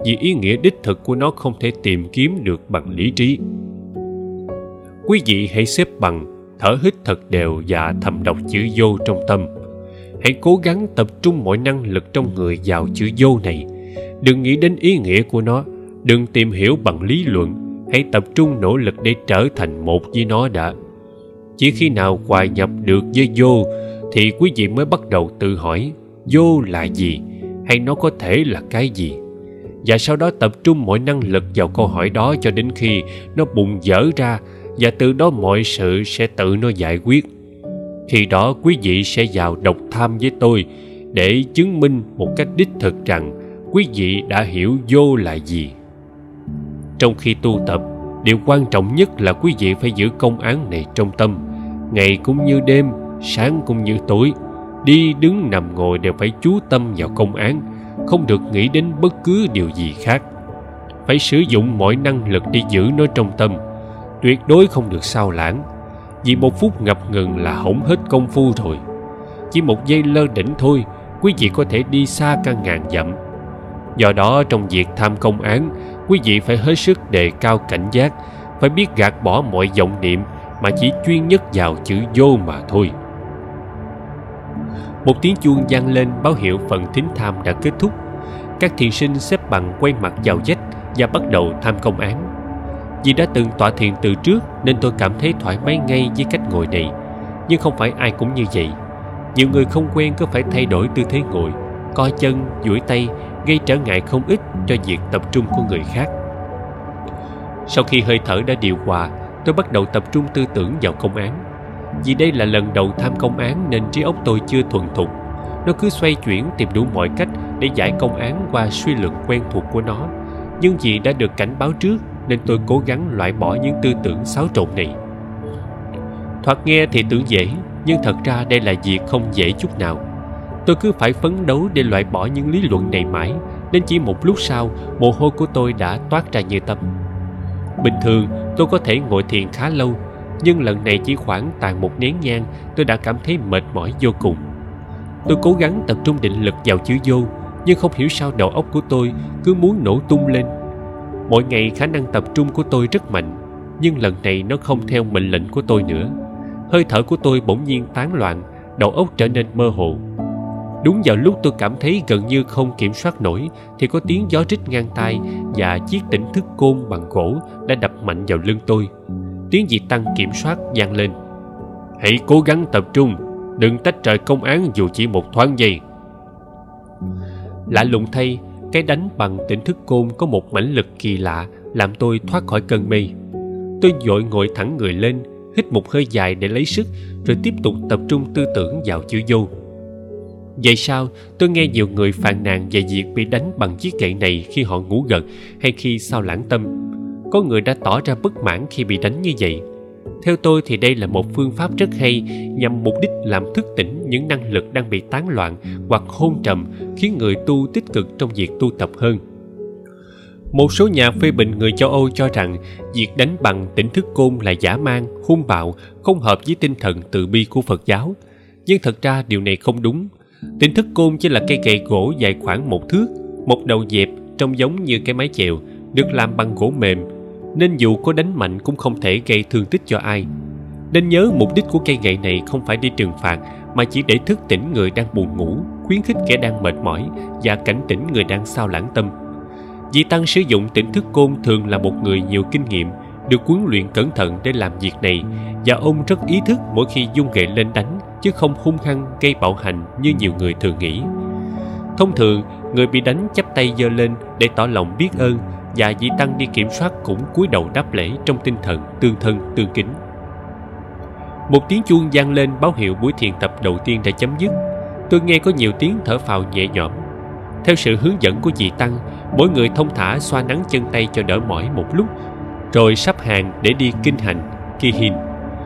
S1: vì ý nghĩa đích thực của nó không thể tìm kiếm được bằng lý trí. Quý vị hãy xếp bằng, thở hít thật đều và thầm đọc chữ vô trong tâm. Hãy cố gắng tập trung mọi năng lực trong người vào chữ vô này. Đừng nghĩ đến ý nghĩa của nó, đừng tìm hiểu bằng lý luận. Hãy tập trung nỗ lực để trở thành một với nó đã. Chỉ khi nào hòa nhập được với vô thì quý vị mới bắt đầu tự hỏi vô là gì, hay nó có thể là cái gì. Và sau đó tập trung mọi năng lực vào câu hỏi đó cho đến khi nó bùng dở ra, và từ đó mọi sự sẽ tự nó giải quyết. Khi đó quý vị sẽ vào độc tham với tôi để chứng minh một cách đích thực rằng quý vị đã hiểu vô là gì. Trong khi tu tập, điều quan trọng nhất là quý vị phải giữ công án này trong tâm. Ngày cũng như đêm, sáng cũng như tối, đi đứng nằm ngồi đều phải chú tâm vào công án, không được nghĩ đến bất cứ điều gì khác. Phải sử dụng mọi năng lực để giữ nó trong tâm, tuyệt đối không được sao lãng. Vì một phút ngập ngừng là hỏng hết công phu rồi. Chỉ một giây lơ đễnh thôi, quý vị có thể đi xa cả ngàn dặm. Do đó trong việc tham công án, quý vị phải hết sức đề cao cảnh giác, phải biết gạt bỏ mọi vọng niệm mà chỉ chuyên nhất vào chữ vô mà thôi. Một tiếng chuông vang lên báo hiệu phần thính tham đã kết thúc. Các thiền sinh xếp bằng quay mặt vào vách và bắt đầu tham công án. Vì đã từng tọa thiền từ trước nên tôi cảm thấy thoải mái ngay với cách ngồi này. Nhưng không phải ai cũng như vậy. Nhiều người không quen có phải thay đổi tư thế ngồi, co chân, duỗi tay, gây trở ngại không ít cho việc tập trung của người khác. Sau khi hơi thở đã điều hòa, tôi bắt đầu tập trung tư tưởng vào công án. Vì đây là lần đầu tham công án nên trí óc tôi chưa thuần thục. Nó cứ xoay chuyển tìm đủ mọi cách để giải công án qua suy luận quen thuộc của nó. Nhưng vì đã được cảnh báo trước nên tôi cố gắng loại bỏ những tư tưởng xáo trộn này. Thoạt nghe thì tưởng dễ, nhưng thật ra đây là việc không dễ chút nào. Tôi cứ phải phấn đấu để loại bỏ những lý luận này mãi, nên chỉ một lúc sau, mồ hôi của tôi đã toát ra như tắm. Bình thường, tôi có thể ngồi thiền khá lâu, nhưng lần này chỉ khoảng tàn một nén nhang, tôi đã cảm thấy mệt mỏi vô cùng. Tôi cố gắng tập trung định lực vào chữ vô, nhưng không hiểu sao đầu óc của tôi cứ muốn nổ tung lên. Mỗi ngày khả năng tập trung của tôi rất mạnh, nhưng lần này nó không theo mệnh lệnh của tôi nữa. Hơi thở của tôi bỗng nhiên tán loạn, đầu óc trở nên mơ hồ. Đúng vào lúc tôi cảm thấy gần như không kiểm soát nổi thì có tiếng gió rít ngang tai và chiếc tỉnh thức côn bằng gỗ đã đập mạnh vào lưng tôi. Tiếng vị tăng kiểm soát vang lên: "Hãy cố gắng tập trung, đừng tách rời công án dù chỉ một thoáng giây." Lạ lùng thay, cái đánh bằng tỉnh thức côn có một mãnh lực kỳ lạ làm tôi thoát khỏi cơn mê. Tôi vội ngồi thẳng người lên, hít một hơi dài để lấy sức, rồi tiếp tục tập trung tư tưởng vào chữ vô. Vậy sao tôi nghe nhiều người phàn nàn về việc bị đánh bằng chiếc gậy này khi họ ngủ gật hay khi sao lãng tâm. Có người đã tỏ ra bất mãn khi bị đánh như vậy. Theo tôi thì đây là một phương pháp rất hay nhằm mục đích làm thức tỉnh những năng lực đang bị tán loạn hoặc hôn trầm, khiến người tu tích cực trong việc tu tập hơn. Một số nhà phê bình người châu Âu cho rằng việc đánh bằng tỉnh thức côn là dã man, hung bạo, không hợp với tinh thần từ bi của Phật giáo. Nhưng thật ra điều này không đúng. Tỉnh thức côn chỉ là cây gậy gỗ dài khoảng một thước, một đầu dẹp trông giống như cái mái chèo, được làm bằng gỗ mềm, nên dù có đánh mạnh cũng không thể gây thương tích cho ai. Nên nhớ mục đích của cây gậy này không phải để trừng phạt, mà chỉ để thức tỉnh người đang buồn ngủ, khuyến khích kẻ đang mệt mỏi và cảnh tỉnh người đang sao lãng tâm. Vị tăng sử dụng tỉnh thức côn thường là một người nhiều kinh nghiệm, được huấn luyện cẩn thận để làm việc này, và ông rất ý thức mỗi khi vung gậy lên đánh, chứ không hung hăng gây bạo hành như nhiều người thường nghĩ. Thông thường, người bị đánh chắp tay giơ lên để tỏ lòng biết ơn, và vị tăng đi kiểm soát cũng cúi đầu đáp lễ trong tinh thần tương thân tương kính. Một tiếng chuông vang lên báo hiệu buổi thiền tập đầu tiên đã chấm dứt. Tôi nghe có nhiều tiếng thở phào nhẹ nhõm. Theo sự hướng dẫn của vị tăng, mỗi người thông thả xoa nắn chân tay cho đỡ mỏi một lúc, rồi sắp hàng để đi kinh hành, Kihin.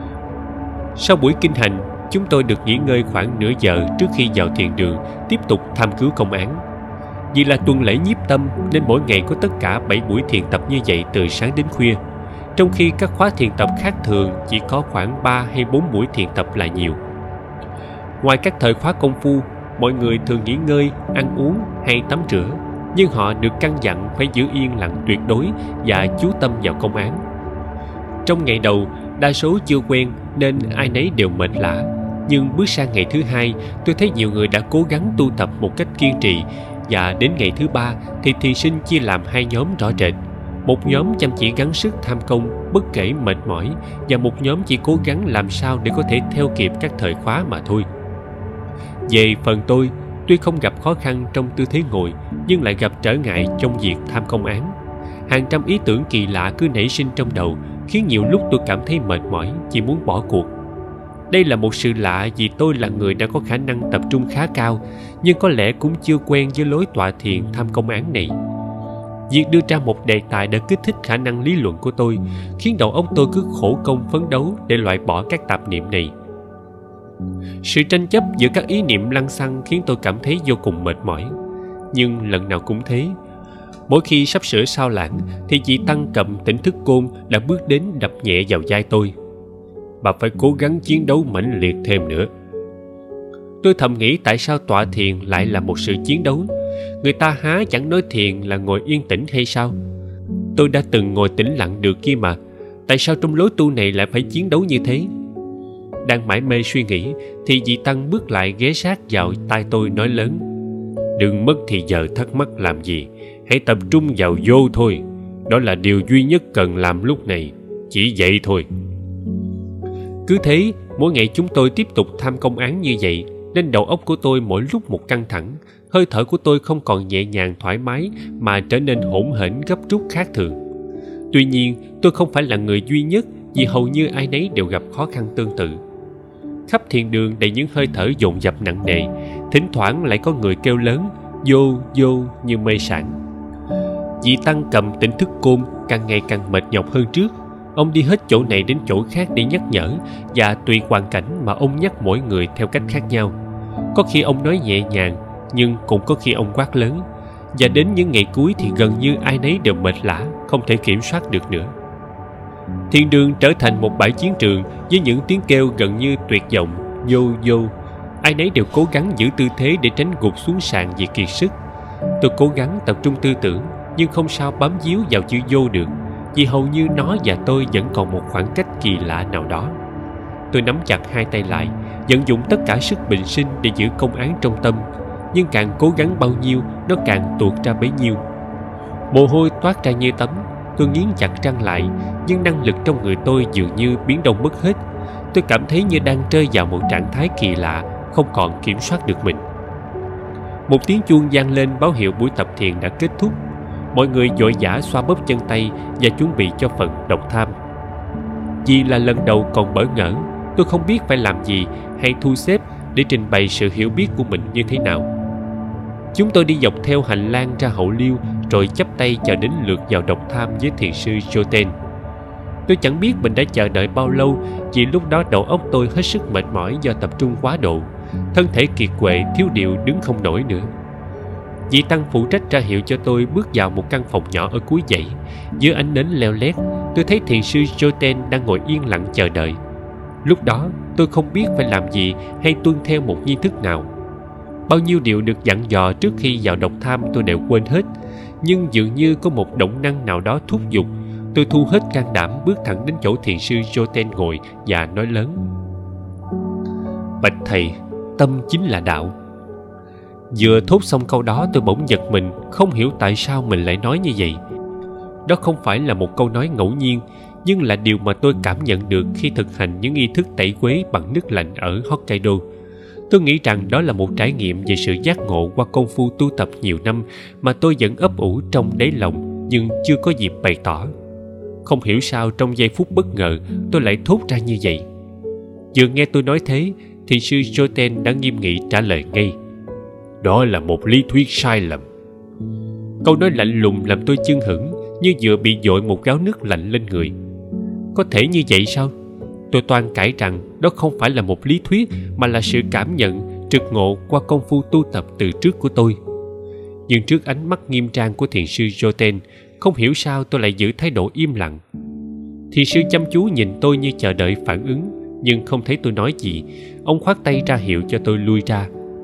S1: Sau buổi kinh hành, chúng tôi được nghỉ ngơi khoảng nửa giờ trước khi vào thiền đường tiếp tục tham cứu công án. Vì là tuần lễ nhiếp tâm nên mỗi ngày có tất cả bảy buổi thiền tập như vậy từ sáng đến khuya, trong khi các khóa thiền tập khác thường chỉ có khoảng ba hay bốn buổi thiền tập là nhiều. Ngoài các thời khóa công phu, mọi người thường nghỉ ngơi, ăn uống hay tắm rửa, nhưng họ được căn dặn phải giữ yên lặng tuyệt đối và chú tâm vào công án. Trong ngày đầu, đa số chưa quen nên ai nấy đều mệt lả. Nhưng bước sang ngày thứ hai, tôi thấy nhiều người đã cố gắng tu tập một cách kiên trì, và đến ngày thứ ba thì thí sinh chia làm hai nhóm rõ rệt. Một nhóm chăm chỉ gắng sức tham công bất kể mệt mỏi, và một nhóm chỉ cố gắng làm sao để có thể theo kịp các thời khóa mà thôi. Về phần tôi, tuy không gặp khó khăn trong tư thế ngồi, nhưng lại gặp trở ngại trong việc tham công án. Hàng trăm ý tưởng kỳ lạ cứ nảy sinh trong đầu, khiến nhiều lúc tôi cảm thấy mệt mỏi, chỉ muốn bỏ cuộc. Đây là một sự lạ vì tôi là người đã có khả năng tập trung khá cao, nhưng có lẽ cũng chưa quen với lối tọa thiền tham công án này. Việc đưa ra một đề tài đã kích thích khả năng lý luận của tôi, khiến đầu óc tôi cứ khổ công phấn đấu để loại bỏ các tạp niệm này. Sự tranh chấp giữa các ý niệm lăng xăng khiến tôi cảm thấy vô cùng mệt mỏi. Nhưng lần nào cũng thế. Mỗi khi sắp sửa sao lãng thì chị Tăng cầm tỉnh thức côn đã bước đến đập nhẹ vào vai tôi. Bà phải cố gắng chiến đấu mãnh liệt thêm nữa. Tôi thầm nghĩ tại sao tọa thiền lại là một sự chiến đấu. Người ta há chẳng nói thiền là ngồi yên tĩnh hay sao? Tôi đã từng ngồi tĩnh lặng được kia mà. Tại sao trong lối tu này lại phải chiến đấu như thế? Đang mải mê suy nghĩ thì dì Tăng bước lại ghé sát vào tai tôi nói lớn: Đừng mất thì giờ thắc mắc làm gì, hãy tập trung vào vô thôi. Đó là điều duy nhất cần làm lúc này. Chỉ vậy thôi. Cứ thế, mỗi ngày chúng tôi tiếp tục tham công án như vậy, nên đầu óc của tôi mỗi lúc một căng thẳng. Hơi thở của tôi không còn nhẹ nhàng thoải mái mà trở nên hỗn hển gấp rút khác thường. Tuy nhiên, tôi không phải là người duy nhất, vì hầu như ai nấy đều gặp khó khăn tương tự. Khắp thiền đường đầy những hơi thở dồn dập nặng nề, thỉnh thoảng lại có người kêu lớn vô vô như mê sảng. Dì Tăng cầm tỉnh thức côn càng ngày càng mệt nhọc hơn trước. Ông đi hết chỗ này đến chỗ khác để nhắc nhở, và tùy hoàn cảnh mà ông nhắc mỗi người theo cách khác nhau. Có khi ông nói nhẹ nhàng, nhưng cũng có khi ông quát lớn. Và đến những ngày cuối thì gần như ai nấy đều mệt lả, không thể kiểm soát được nữa. Thiền đường trở thành một bãi chiến trường với những tiếng kêu gần như tuyệt vọng vô vô. Ai nấy đều cố gắng giữ tư thế để tránh gục xuống sàn vì kiệt sức. Tôi cố gắng tập trung tư tưởng, nhưng không sao bám víu vào chữ vô được, vì hầu như nó và tôi vẫn còn một khoảng cách kỳ lạ nào đó. Tôi nắm chặt hai tay lại, vận dụng tất cả sức bình sinh để giữ công án trong tâm, nhưng càng cố gắng bao nhiêu, nó càng tuột ra bấy nhiêu. Mồ hôi toát ra như tắm. Tôi nghiến chặt răng lại, nhưng năng lực trong người tôi dường như biến đông mất hết. Tôi cảm thấy như đang rơi vào một trạng thái kỳ lạ, không còn kiểm soát được mình. Một tiếng chuông vang lên báo hiệu buổi tập thiền đã kết thúc. Mọi người vội vã xoa bóp chân tay và chuẩn bị cho phần độc tham. Vì là lần đầu còn bỡ ngỡ, tôi không biết phải làm gì hay thu xếp để trình bày sự hiểu biết của mình như thế nào. Chúng tôi đi dọc theo hành lang ra hậu liêu, rồi chắp tay chờ đến lượt vào độc tham với thiền sư Joten. Tôi chẳng biết mình đã chờ đợi bao lâu, vì lúc đó đầu óc tôi hết sức mệt mỏi do tập trung quá độ. Thân thể kiệt quệ, thiếu điệu đứng không nổi nữa. Vị Tăng phụ trách ra hiệu cho tôi bước vào một căn phòng nhỏ ở cuối dãy. Dưới ánh nến leo lét, tôi thấy thiền sư Joten đang ngồi yên lặng chờ đợi. Lúc đó tôi không biết phải làm gì hay tuân theo một nghi thức nào. Bao nhiêu điều được dặn dò trước khi vào độc tham tôi đều quên hết, nhưng dường như có một động năng nào đó thúc giục. Tôi thu hết can đảm bước thẳng đến chỗ thiền sư Joten ngồi và nói lớn: Bạch thầy, tâm chính là đạo. Vừa thốt xong câu đó, tôi bỗng giật mình, không hiểu tại sao mình lại nói như vậy. Đó không phải là một câu nói ngẫu nhiên, nhưng là điều mà tôi cảm nhận được khi thực hành những nghi thức tẩy quế bằng nước lạnh ở Hokkaido. Tôi nghĩ rằng đó là một trải nghiệm về sự giác ngộ qua công phu tu tập nhiều năm mà tôi vẫn ấp ủ trong đáy lòng, nhưng chưa có dịp bày tỏ. Không hiểu sao trong giây phút bất ngờ tôi lại thốt ra như vậy. Vừa nghe tôi nói thế, thì sư Joten đã nghiêm nghị trả lời ngay: Đó là một lý thuyết sai lầm. Câu nói lạnh lùng làm tôi chưng hửng, như vừa bị dội một gáo nước lạnh lên người. Có thể như vậy sao? Tôi toan cãi rằng đó không phải là một lý thuyết, mà là sự cảm nhận, trực ngộ qua công phu tu tập từ trước của tôi. Nhưng trước ánh mắt nghiêm trang của thiền sư Joten, không hiểu sao tôi lại giữ thái độ im lặng. Thiền sư chăm chú nhìn tôi như chờ đợi phản ứng, nhưng không thấy tôi nói gì. Ông khoát tay ra hiệu cho tôi lui ra.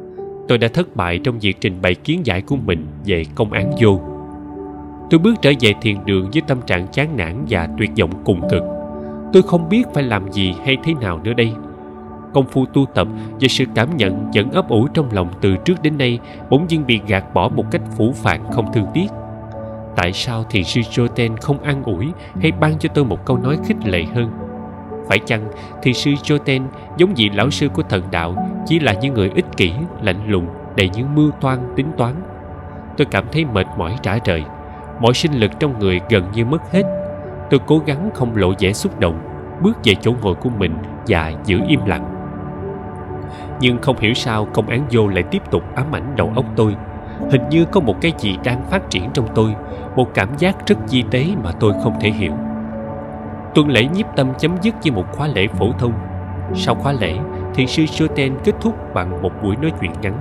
S1: Tôi đã thất bại trong việc trình bày kiến giải của mình về công án vô. Tôi bước trở về thiền đường với tâm trạng chán nản và tuyệt vọng cùng cực. Tôi không biết phải làm gì hay thế nào nữa đây. Công phu tu tập và sự cảm nhận vẫn ấp ủ trong lòng từ trước đến nay bỗng dưng bị gạt bỏ một cách phũ phàng không thương tiếc. Tại sao thiền sư Joten không an ủi hay ban cho tôi một câu nói khích lệ hơn? Phải chăng thiền sư Joten giống vị lão sư của thần đạo chỉ là những người ích kỷ, lạnh lùng, đầy những mưu toan, tính toán? Tôi cảm thấy mệt mỏi rã rời. Mọi sinh lực trong người gần như mất hết. Tôi cố gắng không lộ vẻ xúc động, bước về chỗ ngồi của mình và giữ im lặng. Nhưng không hiểu sao công án vô lại tiếp tục ám ảnh đầu óc tôi. Hình như có một cái gì đang phát triển trong tôi, một cảm giác rất di tế mà tôi không thể hiểu. Tuần lễ nhiếp tâm chấm dứt với một khóa lễ phổ thông. Sau khóa lễ, thiền sư Joten kết thúc bằng một buổi nói chuyện ngắn.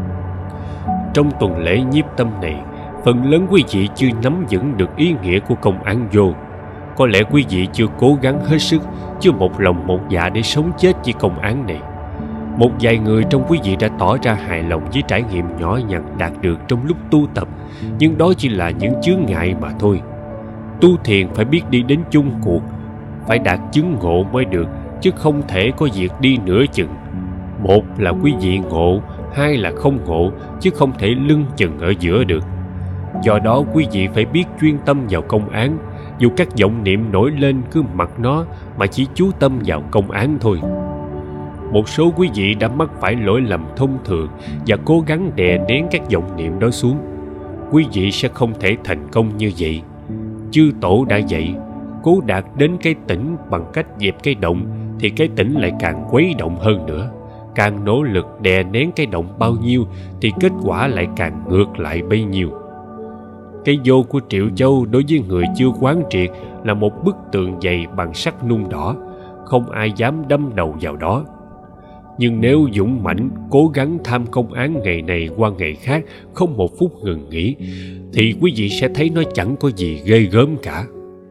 S1: Trong tuần lễ nhiếp tâm này, phần lớn quý vị chưa nắm vững được ý nghĩa của công án vô. Có lẽ quý vị chưa cố gắng hết sức, chưa một lòng một dạ để sống chết với công án này. Một vài người trong quý vị đã tỏ ra hài lòng với trải nghiệm nhỏ nhặt đạt được trong lúc tu tập, nhưng đó chỉ là những chướng ngại mà thôi. Tu thiền phải biết đi đến chung cuộc, phải đạt chứng ngộ mới được, chứ không thể có việc đi nửa chừng. Một là quý vị ngộ, hai là không ngộ, chứ không thể lưng chừng ở giữa được. Do đó quý vị phải biết chuyên tâm vào công án, dù các vọng niệm nổi lên cứ mặc nó mà chỉ chú tâm vào công án thôi. Một số quý vị đã mắc phải lỗi lầm thông thường và cố gắng đè nén các vọng niệm đó xuống. Quý vị sẽ không thể thành công như vậy. Chư tổ đã dạy, cố đạt đến cái tĩnh bằng cách dẹp cái động, thì cái tĩnh lại càng quấy động hơn nữa. Càng nỗ lực đè nén cái động bao nhiêu thì kết quả lại càng ngược lại bấy nhiêu. Cái vô của Triệu Châu đối với người chưa quán triệt là một bức tường dày bằng sắt nung đỏ, không ai dám đâm đầu vào đó. Nhưng nếu dũng mãnh cố gắng tham công án ngày này qua ngày khác, không một phút ngừng nghỉ, thì quý vị sẽ thấy nó chẳng có gì ghê gớm cả.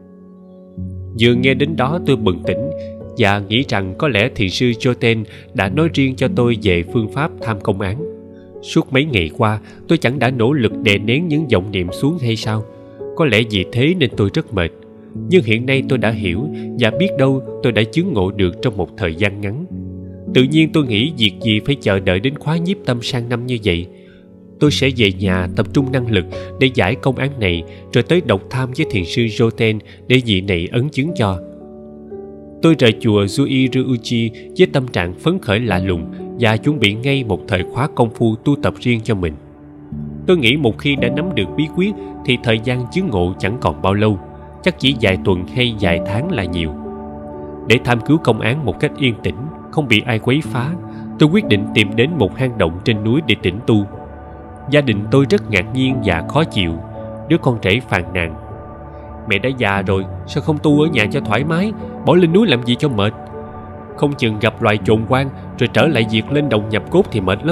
S1: Vừa nghe đến đó tôi bừng tỉnh và nghĩ rằng có lẽ thiền sư Joten đã nói riêng cho tôi về phương pháp tham công án. Suốt mấy ngày qua tôi chẳng đã nỗ lực đè nén những vọng niệm xuống hay sao? Có lẽ vì thế nên tôi rất mệt. Nhưng hiện nay tôi đã hiểu, và biết đâu tôi đã chứng ngộ được trong một thời gian ngắn. Tự nhiên tôi nghĩ việc gì phải chờ đợi đến khóa nhiếp tâm sang năm như vậy. Tôi sẽ về nhà tập trung năng lực để giải công án này, rồi tới độc tham với thiền sư Joten để vị này ấn chứng cho. Tôi rời chùa Zuiryuji với tâm trạng phấn khởi lạ lùng và chuẩn bị ngay một thời khóa công phu tu tập riêng cho mình. Tôi nghĩ một khi đã nắm được bí quyết thì thời gian chứng ngộ chẳng còn bao lâu, chắc chỉ vài tuần hay vài tháng là nhiều. Để tham cứu công án một cách yên tĩnh, không bị ai quấy phá, tôi quyết định tìm đến một hang động trên núi để tĩnh tu. Gia đình tôi rất ngạc nhiên và khó chịu. Đứa con rể phàn nàn: "Mẹ đã già rồi, sao không tu ở nhà cho thoải mái, bỏ lên núi làm gì cho mệt? Không chừng gặp loài trồn quan rồi trở lại việc lên đồng nhập cốt thì mệt lắm."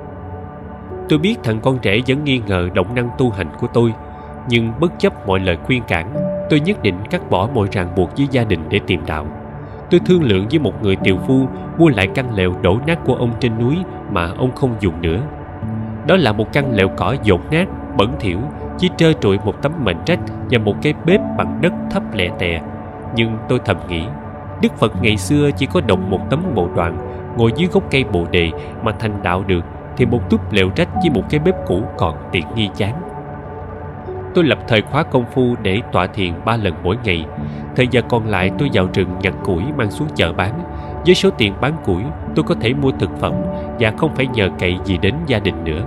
S1: Tôi biết thằng con rể vẫn nghi ngờ động năng tu hành của tôi, nhưng bất chấp mọi lời khuyên cản, tôi nhất định cắt bỏ mọi ràng buộc với gia đình để tìm đạo. Tôi thương lượng với một người tiều phu mua lại căn lều đổ nát của ông trên núi mà ông không dùng nữa. Đó là một căn lều cỏ dột nát, bẩn thỉu, chỉ trơ trụi một tấm mền trách và một cái bếp bằng đất thấp lè tè. Nhưng tôi thầm nghĩ, Đức Phật ngày xưa chỉ có độc một tấm bồ đoàn, ngồi dưới gốc cây bồ đề mà thành đạo được, thì một túp lều trách với một cái bếp cũ còn tiện nghi chán. Tôi lập thời khóa công phu để tọa thiền ba lần mỗi ngày. Thời giờ còn lại tôi vào rừng nhặt củi mang xuống chợ bán. Với số tiền bán củi, tôi có thể mua thực phẩm và không phải nhờ cậy gì đến gia đình nữa.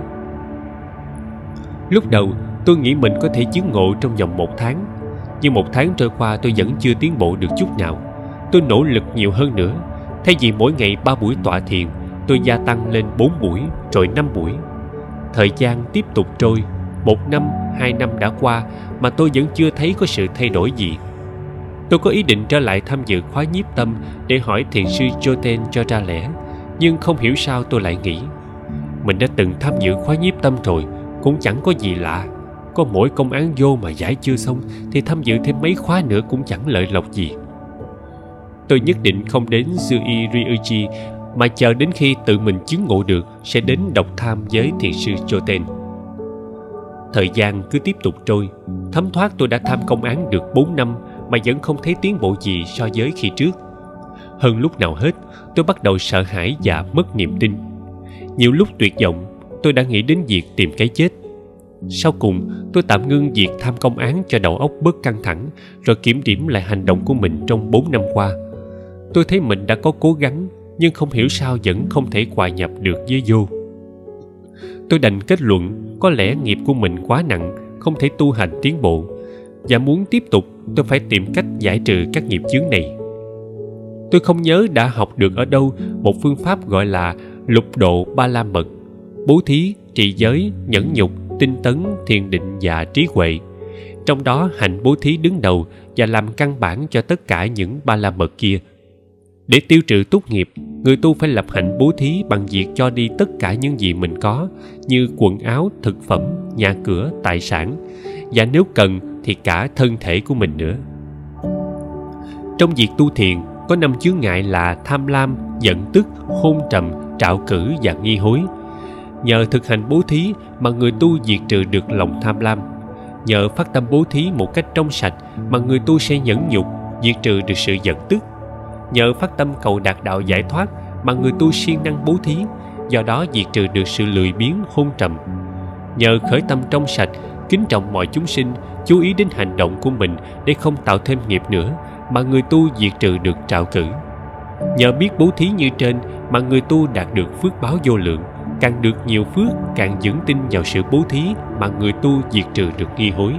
S1: Lúc đầu tôi nghĩ mình có thể chứng ngộ trong vòng một tháng, nhưng một tháng trôi qua tôi vẫn chưa tiến bộ được chút nào. Tôi nỗ lực nhiều hơn nữa. Thay vì mỗi ngày ba buổi tọa thiền, tôi gia tăng lên bốn buổi, rồi năm buổi. Thời gian tiếp tục trôi. Một năm, hai năm đã qua mà tôi vẫn chưa thấy có sự thay đổi gì. Tôi có ý định trở lại tham dự khóa nhiếp tâm để hỏi thiền sư Joten cho ra lẽ, nhưng không hiểu sao tôi lại nghĩ mình đã từng tham dự khóa nhiếp tâm rồi, cũng chẳng có gì lạ. Có mỗi công án vô mà giải chưa xong thì tham dự thêm mấy khóa nữa cũng chẳng lợi lộc gì. Tôi nhất định không đến Zuiryuji mà chờ đến khi tự mình chứng ngộ được sẽ đến độc tham với thiền sư Joten. Thời gian cứ tiếp tục trôi. Thấm thoát tôi đã tham công án được bốn năm mà vẫn không thấy tiến bộ gì so với khi trước. Hơn lúc nào hết, tôi bắt đầu sợ hãi và mất niềm tin. Nhiều lúc tuyệt vọng, tôi đã nghĩ đến việc tìm cái chết. Sau cùng, tôi tạm ngưng việc tham công án cho đầu óc bớt căng thẳng, rồi kiểm điểm lại hành động của mình trong bốn năm qua. Tôi thấy mình đã có cố gắng, nhưng không hiểu sao vẫn không thể hòa nhập được với vô. Tôi đành kết luận có lẽ nghiệp của mình quá nặng, không thể tu hành tiến bộ, và muốn tiếp tục tôi phải tìm cách giải trừ các nghiệp chướng này. Tôi không nhớ đã học được ở đâu một phương pháp gọi là lục độ ba la mật: bố thí, trì giới, nhẫn nhục, tinh tấn, thiền định và trí huệ. Trong đó hạnh bố thí đứng đầu và làm căn bản cho tất cả những ba la mật kia. Để tiêu trừ túc nghiệp, người tu phải lập hạnh bố thí bằng việc cho đi tất cả những gì mình có, như quần áo, thực phẩm, nhà cửa, tài sản, và nếu cần thì cả thân thể của mình nữa. Trong việc tu thiền, có năm chướng ngại là tham lam, giận tức, hôn trầm, trạo cử và nghi hối. Nhờ thực hành bố thí mà người tu diệt trừ được lòng tham lam. Nhờ phát tâm bố thí một cách trong sạch mà người tu sẽ nhẫn nhục, diệt trừ được sự giận tức. Nhờ phát tâm cầu đạt đạo giải thoát mà người tu siêng năng bố thí, do đó diệt trừ được sự lười biếng, hôn trầm. Nhờ khởi tâm trong sạch, kính trọng mọi chúng sinh, chú ý đến hành động của mình để không tạo thêm nghiệp nữa, mà người tu diệt trừ được trạo cử. Nhờ biết bố thí như trên mà người tu đạt được phước báo vô lượng. Càng được nhiều phước, càng vững tin vào sự bố thí mà người tu diệt trừ được nghi hối.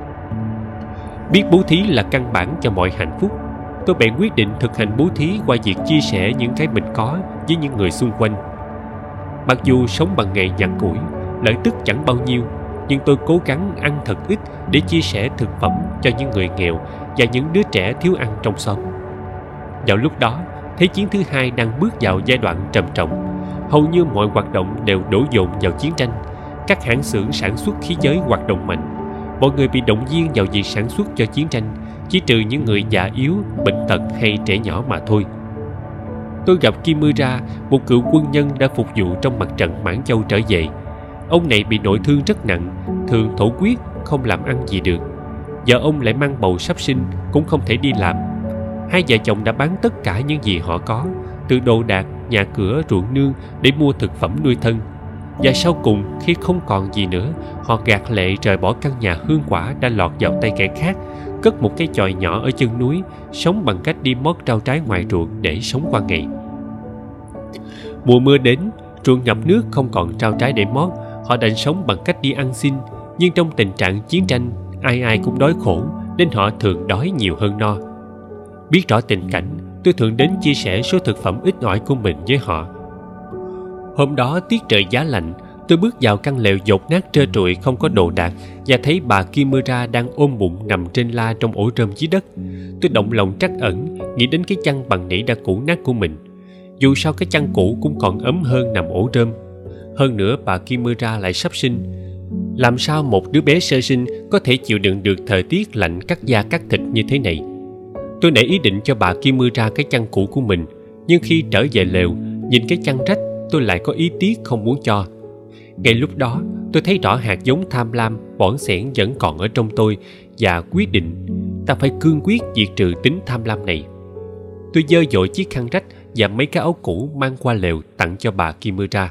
S1: Biết bố thí là căn bản cho mọi hạnh phúc. Tôi bèn quyết định thực hành bố thí qua việc chia sẻ những cái mình có với những người xung quanh. Mặc dù sống bằng nghề nhặt củi, lợi tức chẳng bao nhiêu, nhưng tôi cố gắng ăn thật ít để chia sẻ thực phẩm cho những người nghèo và những đứa trẻ thiếu ăn trong xóm. Vào lúc đó, Thế chiến thứ hai đang bước vào giai đoạn trầm trọng. Hầu như mọi hoạt động đều đổ dồn vào chiến tranh. Các hãng xưởng sản xuất khí giới hoạt động mạnh. Mọi người bị động viên vào việc sản xuất cho chiến tranh, chỉ trừ những người già yếu, bệnh tật hay trẻ nhỏ mà thôi. Tôi gặp Kimura, một cựu quân nhân đã phục vụ trong mặt trận Mãn Châu trở về. Ông này bị nội thương rất nặng, thường thổ huyết, không làm ăn gì được. Vợ ông lại mang bầu sắp sinh, cũng không thể đi làm. Hai vợ chồng đã bán tất cả những gì họ có, từ đồ đạc, nhà cửa, ruộng nương để mua thực phẩm nuôi thân. Và sau cùng, khi không còn gì nữa, họ gạt lệ rời bỏ căn nhà hương quả đã lọt vào tay kẻ khác, cất một cái chòi nhỏ ở chân núi, sống bằng cách đi mót rau trái ngoài ruộng để sống qua ngày. Mùa mưa đến, ruộng ngập nước không còn rau trái để mót, họ đành sống bằng cách đi ăn xin. Nhưng trong tình trạng chiến tranh, ai ai cũng đói khổ, nên họ thường đói nhiều hơn no. Biết rõ tình cảnh, tôi thường đến chia sẻ số thực phẩm ít ỏi của mình với họ. Hôm đó tiết trời giá lạnh, tôi bước vào căn lều dột nát trơ trụi không có đồ đạc và thấy bà Kimura đang ôm bụng nằm trên la trong ổ rơm dưới đất. Tôi động lòng trắc ẩn, nghĩ đến cái chăn bằng nỉ đã cũ nát của mình. Dù sao cái chăn cũ cũng còn ấm hơn nằm ổ rơm. Hơn nữa bà Kimura lại sắp sinh. Làm sao một đứa bé sơ sinh có thể chịu đựng được thời tiết lạnh cắt da cắt thịt như thế này? Tôi nảy ý định cho bà Kimura cái chăn cũ của mình, nhưng khi trở về lều, nhìn cái chăn rách, tôi lại có ý tiếc không muốn cho. Ngay lúc đó, tôi thấy rõ hạt giống tham lam, bỏn xẻn vẫn còn ở trong tôi và quyết định ta phải cương quyết diệt trừ tính tham lam này. Tôi giơ dội chiếc khăn rách và mấy cái áo cũ mang qua lều tặng cho bà Kimura.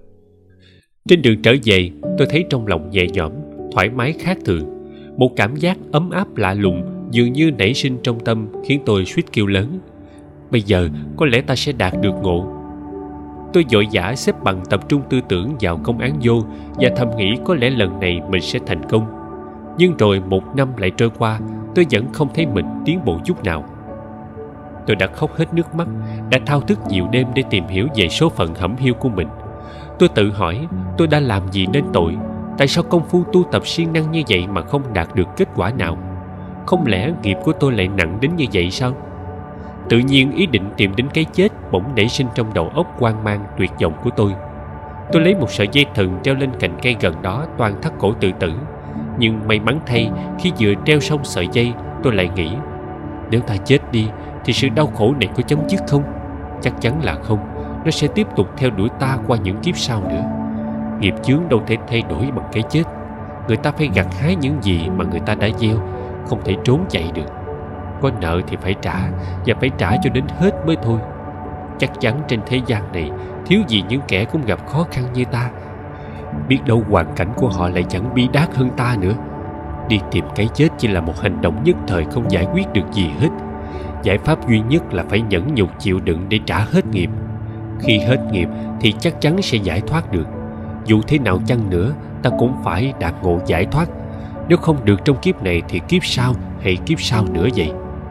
S1: Trên đường trở về, tôi thấy trong lòng nhẹ nhõm, thoải mái khác thường. Một cảm giác ấm áp lạ lùng dường như nảy sinh trong tâm khiến tôi suýt kêu lớn. Bây giờ có lẽ ta sẽ đạt được ngộ. Tôi vội vã xếp bằng tập trung tư tưởng vào công án vô và thầm nghĩ có lẽ lần này mình sẽ thành công. Nhưng rồi một năm lại trôi qua, tôi vẫn không thấy mình tiến bộ chút nào. Tôi đã khóc hết nước mắt, đã thao thức nhiều đêm để tìm hiểu về số phận hẩm hiu của mình. Tôi tự hỏi tôi đã làm gì nên tội. Tại sao công phu tu tập siêng năng như vậy mà không đạt được kết quả nào? Không lẽ nghiệp của tôi lại nặng đến như vậy sao? Tự nhiên ý định tìm đến cái chết bỗng nảy sinh trong đầu óc hoang mang tuyệt vọng của tôi. Tôi lấy một sợi dây thừng treo lên cành cây gần đó toan thắt cổ tự tử. Nhưng may mắn thay, khi vừa treo xong sợi dây, tôi lại nghĩ, nếu ta chết đi thì sự đau khổ này có chấm dứt không? Chắc chắn là không. nó sẽ tiếp tục theo đuổi ta qua những kiếp sau nữa. Nghiệp chướng đâu thể thay đổi bằng cái chết. Người ta phải gặt hái những gì mà người ta đã gieo, không thể trốn chạy được. Có nợ thì phải trả, và phải trả cho đến hết mới thôi. Chắc chắn trên thế gian này thiếu gì những kẻ cũng gặp khó khăn như ta. Biết đâu hoàn cảnh của họ lại chẳng bi đát hơn ta nữa. Đi tìm cái chết chỉ là một hành động nhất thời, không giải quyết được gì hết. Giải pháp duy nhất là phải nhẫn nhục chịu đựng để trả hết nghiệp. Khi hết nghiệp thì chắc chắn sẽ giải thoát được. Dù thế nào chăng nữa, ta cũng phải đạt ngộ giải thoát. Nếu không được trong kiếp này thì kiếp sau hay kiếp sau nữa vậy.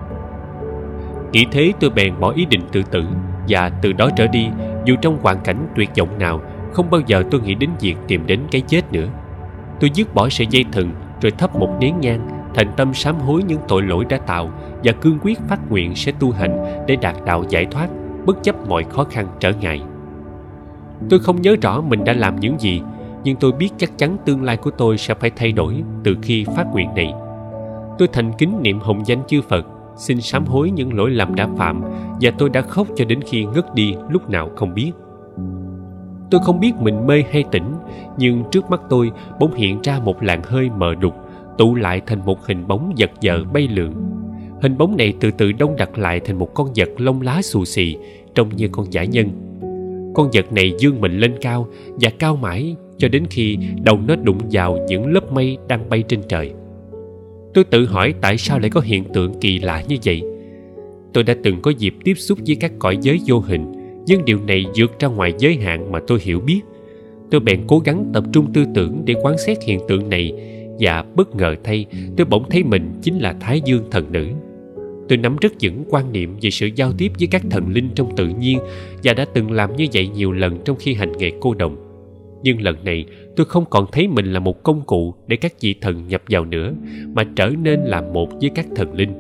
S1: Nghĩ thế, tôi bèn bỏ ý định tự tử. Và từ đó trở đi, dù trong hoàn cảnh tuyệt vọng nào, không bao giờ tôi nghĩ đến việc tìm đến cái chết nữa. Tôi dứt bỏ sợi dây thừng, rồi thắp một nén nhang, thành tâm sám hối những tội lỗi đã tạo, và cương quyết phát nguyện sẽ tu hành để đạt đạo giải thoát, bất chấp mọi khó khăn trở ngại. Tôi không nhớ rõ mình đã làm những gì, nhưng tôi biết chắc chắn tương lai của tôi sẽ phải thay đổi từ khi phát nguyện này. Tôi thành kính niệm hồng danh chư Phật, xin sám hối những lỗi lầm đã phạm, và tôi đã khóc cho đến khi ngất đi, lúc nào không biết. Tôi không biết mình mê hay tỉnh, nhưng trước mắt tôi bỗng hiện ra một làn hơi mờ đục, tụ lại thành một hình bóng vật vờ bay lượn. Hình bóng này từ từ đông đặc lại thành một con vật lông lá xù xì, trông như con dã nhân. Con vật này vươn mình lên cao, và cao mãi cho đến khi đầu nó đụng vào những lớp mây đang bay trên trời. Tôi tự hỏi tại sao lại có hiện tượng kỳ lạ như vậy. Tôi đã từng có dịp tiếp xúc với các cõi giới vô hình, nhưng điều này vượt ra ngoài giới hạn mà tôi hiểu biết. Tôi bèn cố gắng tập trung tư tưởng để quán xét hiện tượng này, và bất ngờ thay, tôi bỗng thấy mình chính là Thái Dương thần nữ. Tôi nắm rất vững quan niệm về sự giao tiếp với các thần linh trong tự nhiên, và đã từng làm như vậy nhiều lần trong khi hành nghề cô đồng. Nhưng lần này tôi không còn thấy mình là một công cụ để các vị thần nhập vào nữa, mà trở nên là một với các thần linh.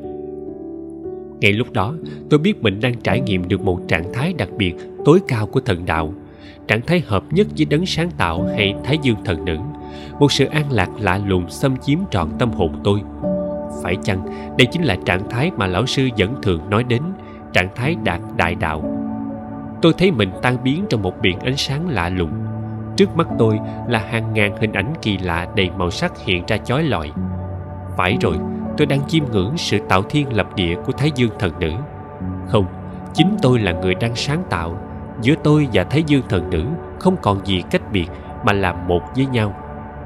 S1: Ngay lúc đó, tôi biết mình đang trải nghiệm được một trạng thái đặc biệt, tối cao của thần đạo, trạng thái hợp nhất với đấng sáng tạo hay Thái Dương thần nữ, một sự an lạc lạ lùng xâm chiếm trọn tâm hồn tôi. Phải chăng đây chính là trạng thái mà lão sư vẫn thường nói đến, trạng thái đạt đại đạo? Tôi thấy mình tan biến trong một biển ánh sáng lạ lùng. Trước mắt tôi là hàng ngàn hình ảnh kỳ lạ đầy màu sắc hiện ra chói lọi. Phải rồi, tôi đang chiêm ngưỡng sự tạo thiên lập địa của Thái Dương thần nữ. Không, chính tôi là người đang sáng tạo. Giữa tôi và Thái Dương thần nữ không còn gì cách biệt, mà là một với nhau.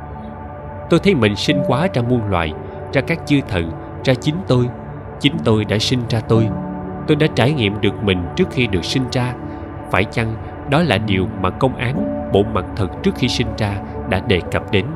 S1: Tôi thấy mình sinh hóa ra muôn loài, ra các chư thần, ra chính tôi. Chính tôi đã sinh ra tôi. Tôi đã trải nghiệm được mình trước khi được sinh ra. Phải chăng đó là điều mà công án bộ mặt thật trước khi sinh ra đã đề cập đến?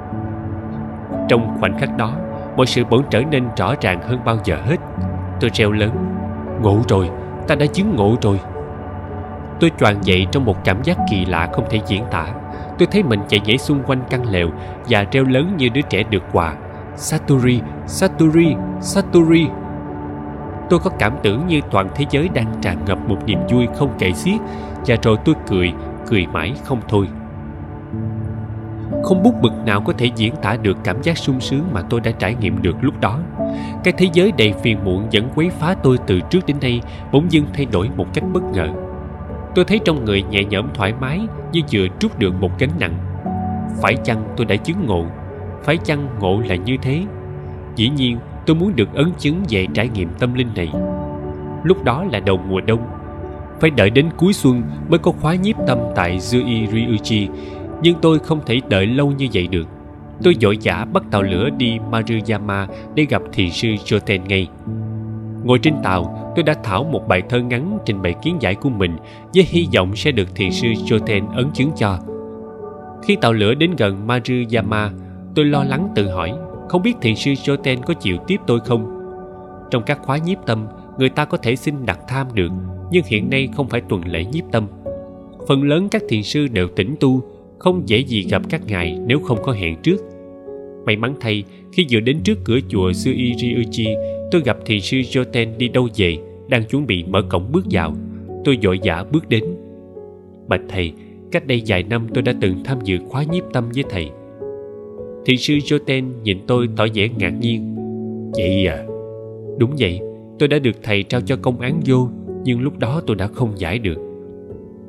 S1: Trong khoảnh khắc đó, mọi sự bỗng trở nên rõ ràng hơn bao giờ hết. Tôi reo lớn: ngộ rồi, ta đã chứng ngộ rồi. Tôi choàng dậy trong một cảm giác kỳ lạ không thể diễn tả. Tôi thấy mình chạy nhảy xung quanh căn lều và reo lớn như đứa trẻ được quà: Satori, Satori, Satori. Tôi có cảm tưởng như toàn thế giới đang tràn ngập một niềm vui không kể xiết, và rồi tôi cười, cười mãi không thôi. Không bút mực nào có thể diễn tả được cảm giác sung sướng mà tôi đã trải nghiệm được lúc đó. Cái thế giới đầy phiền muộn vẫn quấy phá tôi từ trước đến nay bỗng dưng thay đổi một cách bất ngờ. Tôi thấy trong người nhẹ nhõm thoải mái, như vừa trút được một gánh nặng. Phải chăng tôi đã chứng ngộ? Phải chăng ngộ là như thế? Dĩ nhiên tôi muốn được ấn chứng về trải nghiệm tâm linh này. Lúc đó là đầu mùa đông. Phải đợi đến cuối xuân mới có khóa nhiếp tâm tại Zui Ryuji, nhưng tôi không thể đợi lâu như vậy được. Tôi vội vã bắt tàu lửa đi Maruyama để gặp thiền sư Joten ngay. Ngồi trên tàu, tôi đã thảo một bài thơ ngắn trình bày kiến giải của mình, với hy vọng sẽ được thiền sư Joten ấn chứng cho. Khi tàu lửa đến gần Maruyama, tôi lo lắng tự hỏi không biết thiền sư Joten có chịu tiếp tôi không. Trong các khóa nhiếp tâm, người ta có thể xin đặt tham được, nhưng hiện nay không phải tuần lễ nhiếp tâm. Phần lớn các thiền sư đều tĩnh tu, không dễ gì gặp các ngài nếu không có hẹn trước. May mắn thay, khi vừa đến trước cửa chùa Zui Ryuji, tôi gặp thiền sư Joten đi đâu về, đang chuẩn bị mở cổng bước vào. Tôi vội vã bước đến. Bạch thầy, cách đây vài năm tôi đã từng tham dự khóa nhiếp tâm với thầy. Thiền sư Joten nhìn tôi tỏ vẻ ngạc nhiên. Vậy à? Đúng vậy, tôi đã được thầy trao cho công án vô, nhưng lúc đó tôi đã không giải được.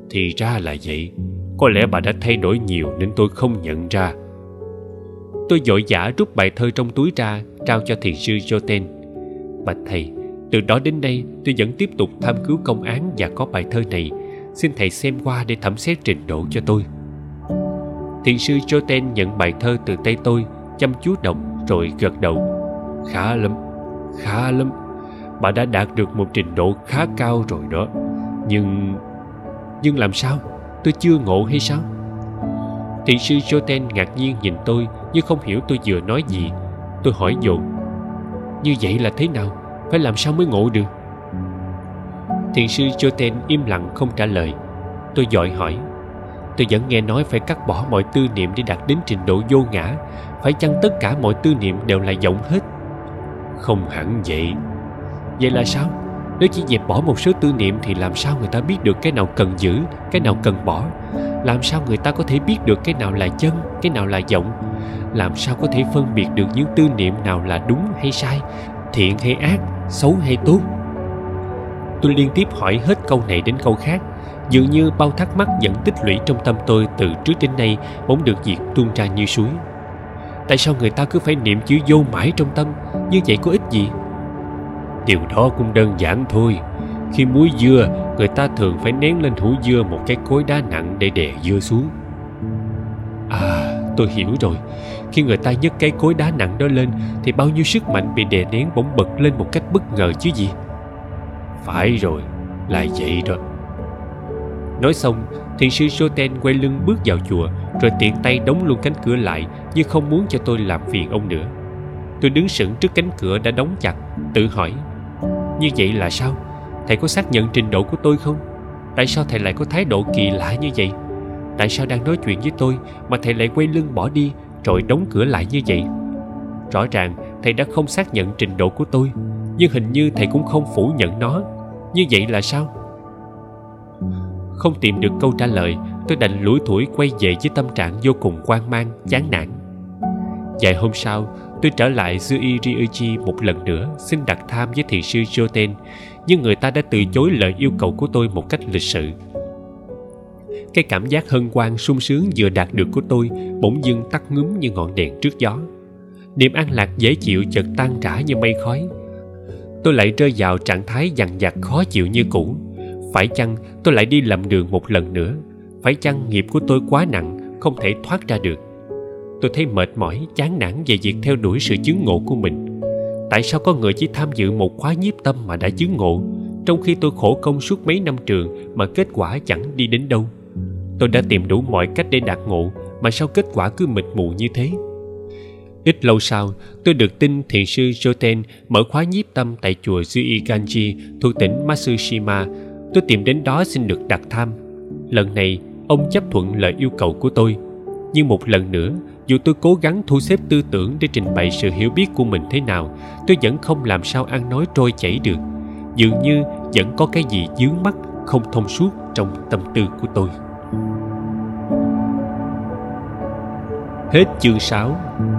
S1: Thì ra là vậy. Có lẽ bà đã thay đổi nhiều nên tôi không nhận ra. Tôi vội vã rút bài thơ trong túi ra, trao cho thiền sư Joten. Bạch thầy, từ đó đến nay tôi vẫn tiếp tục tham cứu công án và có bài thơ này. Xin thầy xem qua để thẩm xét trình độ cho tôi. Thiền sư Joten nhận bài thơ từ tay tôi, chăm chú đọc rồi gật đầu. Khá lắm, khá lắm. Bà đã đạt được một trình độ khá cao rồi đó. Nhưng... Nhưng làm sao? Tôi chưa ngộ hay sao? Thiền sư Joten ngạc nhiên nhìn tôi như không hiểu tôi vừa nói gì. Tôi hỏi dồn. Như vậy là thế nào? Phải làm sao mới ngộ được? Thiền sư Joten im lặng không trả lời. Tôi vội hỏi. Tôi vẫn nghe nói phải cắt bỏ mọi tư niệm để đạt đến trình độ vô ngã. Phải chăng tất cả mọi tư niệm đều là vọng hết? Không hẳn vậy. Vậy là sao? Nếu chỉ dẹp bỏ một số tư niệm thì làm sao người ta biết được cái nào cần giữ, cái nào cần bỏ? Làm sao người ta có thể biết được cái nào là chân, cái nào là vọng? Làm sao có thể phân biệt được những tư niệm nào là đúng hay sai, thiện hay ác, xấu hay tốt? Tôi liên tiếp hỏi hết câu này đến câu khác. Dường như bao thắc mắc vẫn tích lũy trong tâm tôi từ trước đến nay bỗng được diệt tuôn ra như suối. Tại sao người ta cứ phải niệm chữ vô mãi trong tâm? Như vậy có ích gì? Điều đó cũng đơn giản thôi. Khi muối dưa, người ta thường phải nén lên hũ dưa một cái cối đá nặng để đè dưa xuống. À, tôi hiểu rồi. Khi người ta nhấc cái cối đá nặng đó lên thì bao nhiêu sức mạnh bị đè nén bỗng bật lên một cách bất ngờ chứ gì. Phải rồi, là vậy đó. Nói xong, thiền sư Joten quay lưng bước vào chùa, rồi tiện tay đóng luôn cánh cửa lại như không muốn cho tôi làm phiền ông nữa. Tôi đứng sững trước cánh cửa đã đóng chặt, tự hỏi. Như vậy là sao? Thầy có xác nhận trình độ của tôi không? Tại sao thầy lại có thái độ kỳ lạ như vậy? Tại sao đang nói chuyện với tôi mà thầy lại quay lưng bỏ đi rồi đóng cửa lại như vậy? Rõ ràng thầy đã không xác nhận trình độ của tôi, nhưng hình như thầy cũng không phủ nhận nó. Như vậy là sao? Không tìm được câu trả lời, tôi đành lủi thủi quay về với tâm trạng vô cùng hoang mang, chán nản. Vài hôm sau, tôi trở lại Zui Ryuji một lần nữa xin đặt tham với thiền sư Joten, nhưng người ta đã từ chối lời yêu cầu của tôi một cách lịch sự. Cái cảm giác hân hoan sung sướng vừa đạt được của tôi bỗng dưng tắt ngúm như ngọn đèn trước gió. Niềm an lạc dễ chịu chợt tan rã như mây khói. Tôi lại rơi vào trạng thái dằn vặt khó chịu như cũ. Phải chăng tôi lại đi lầm đường một lần nữa? Phải chăng nghiệp của tôi quá nặng, không thể thoát ra được? Tôi thấy mệt mỏi, chán nản về việc theo đuổi sự chứng ngộ của mình. Tại sao có người chỉ tham dự một khóa nhiếp tâm mà đã chứng ngộ, trong khi tôi khổ công suốt mấy năm trường mà kết quả chẳng đi đến đâu? Tôi đã tìm đủ mọi cách để đạt ngộ, mà sao kết quả cứ mịt mù như thế? Ít lâu sau, tôi được tin thiền sư Joten mở khóa nhiếp tâm tại chùa Zuiganji thuộc tỉnh Matsushima. Tôi tìm đến đó xin được đặt tham. Lần này, ông chấp thuận lời yêu cầu của tôi. Nhưng một lần nữa, dù tôi cố gắng thu xếp tư tưởng để trình bày sự hiểu biết của mình thế nào, tôi vẫn không làm sao ăn nói trôi chảy được. Dường như vẫn có cái gì vướng mắc, không thông suốt trong tâm tư của tôi. Hết chương sáu.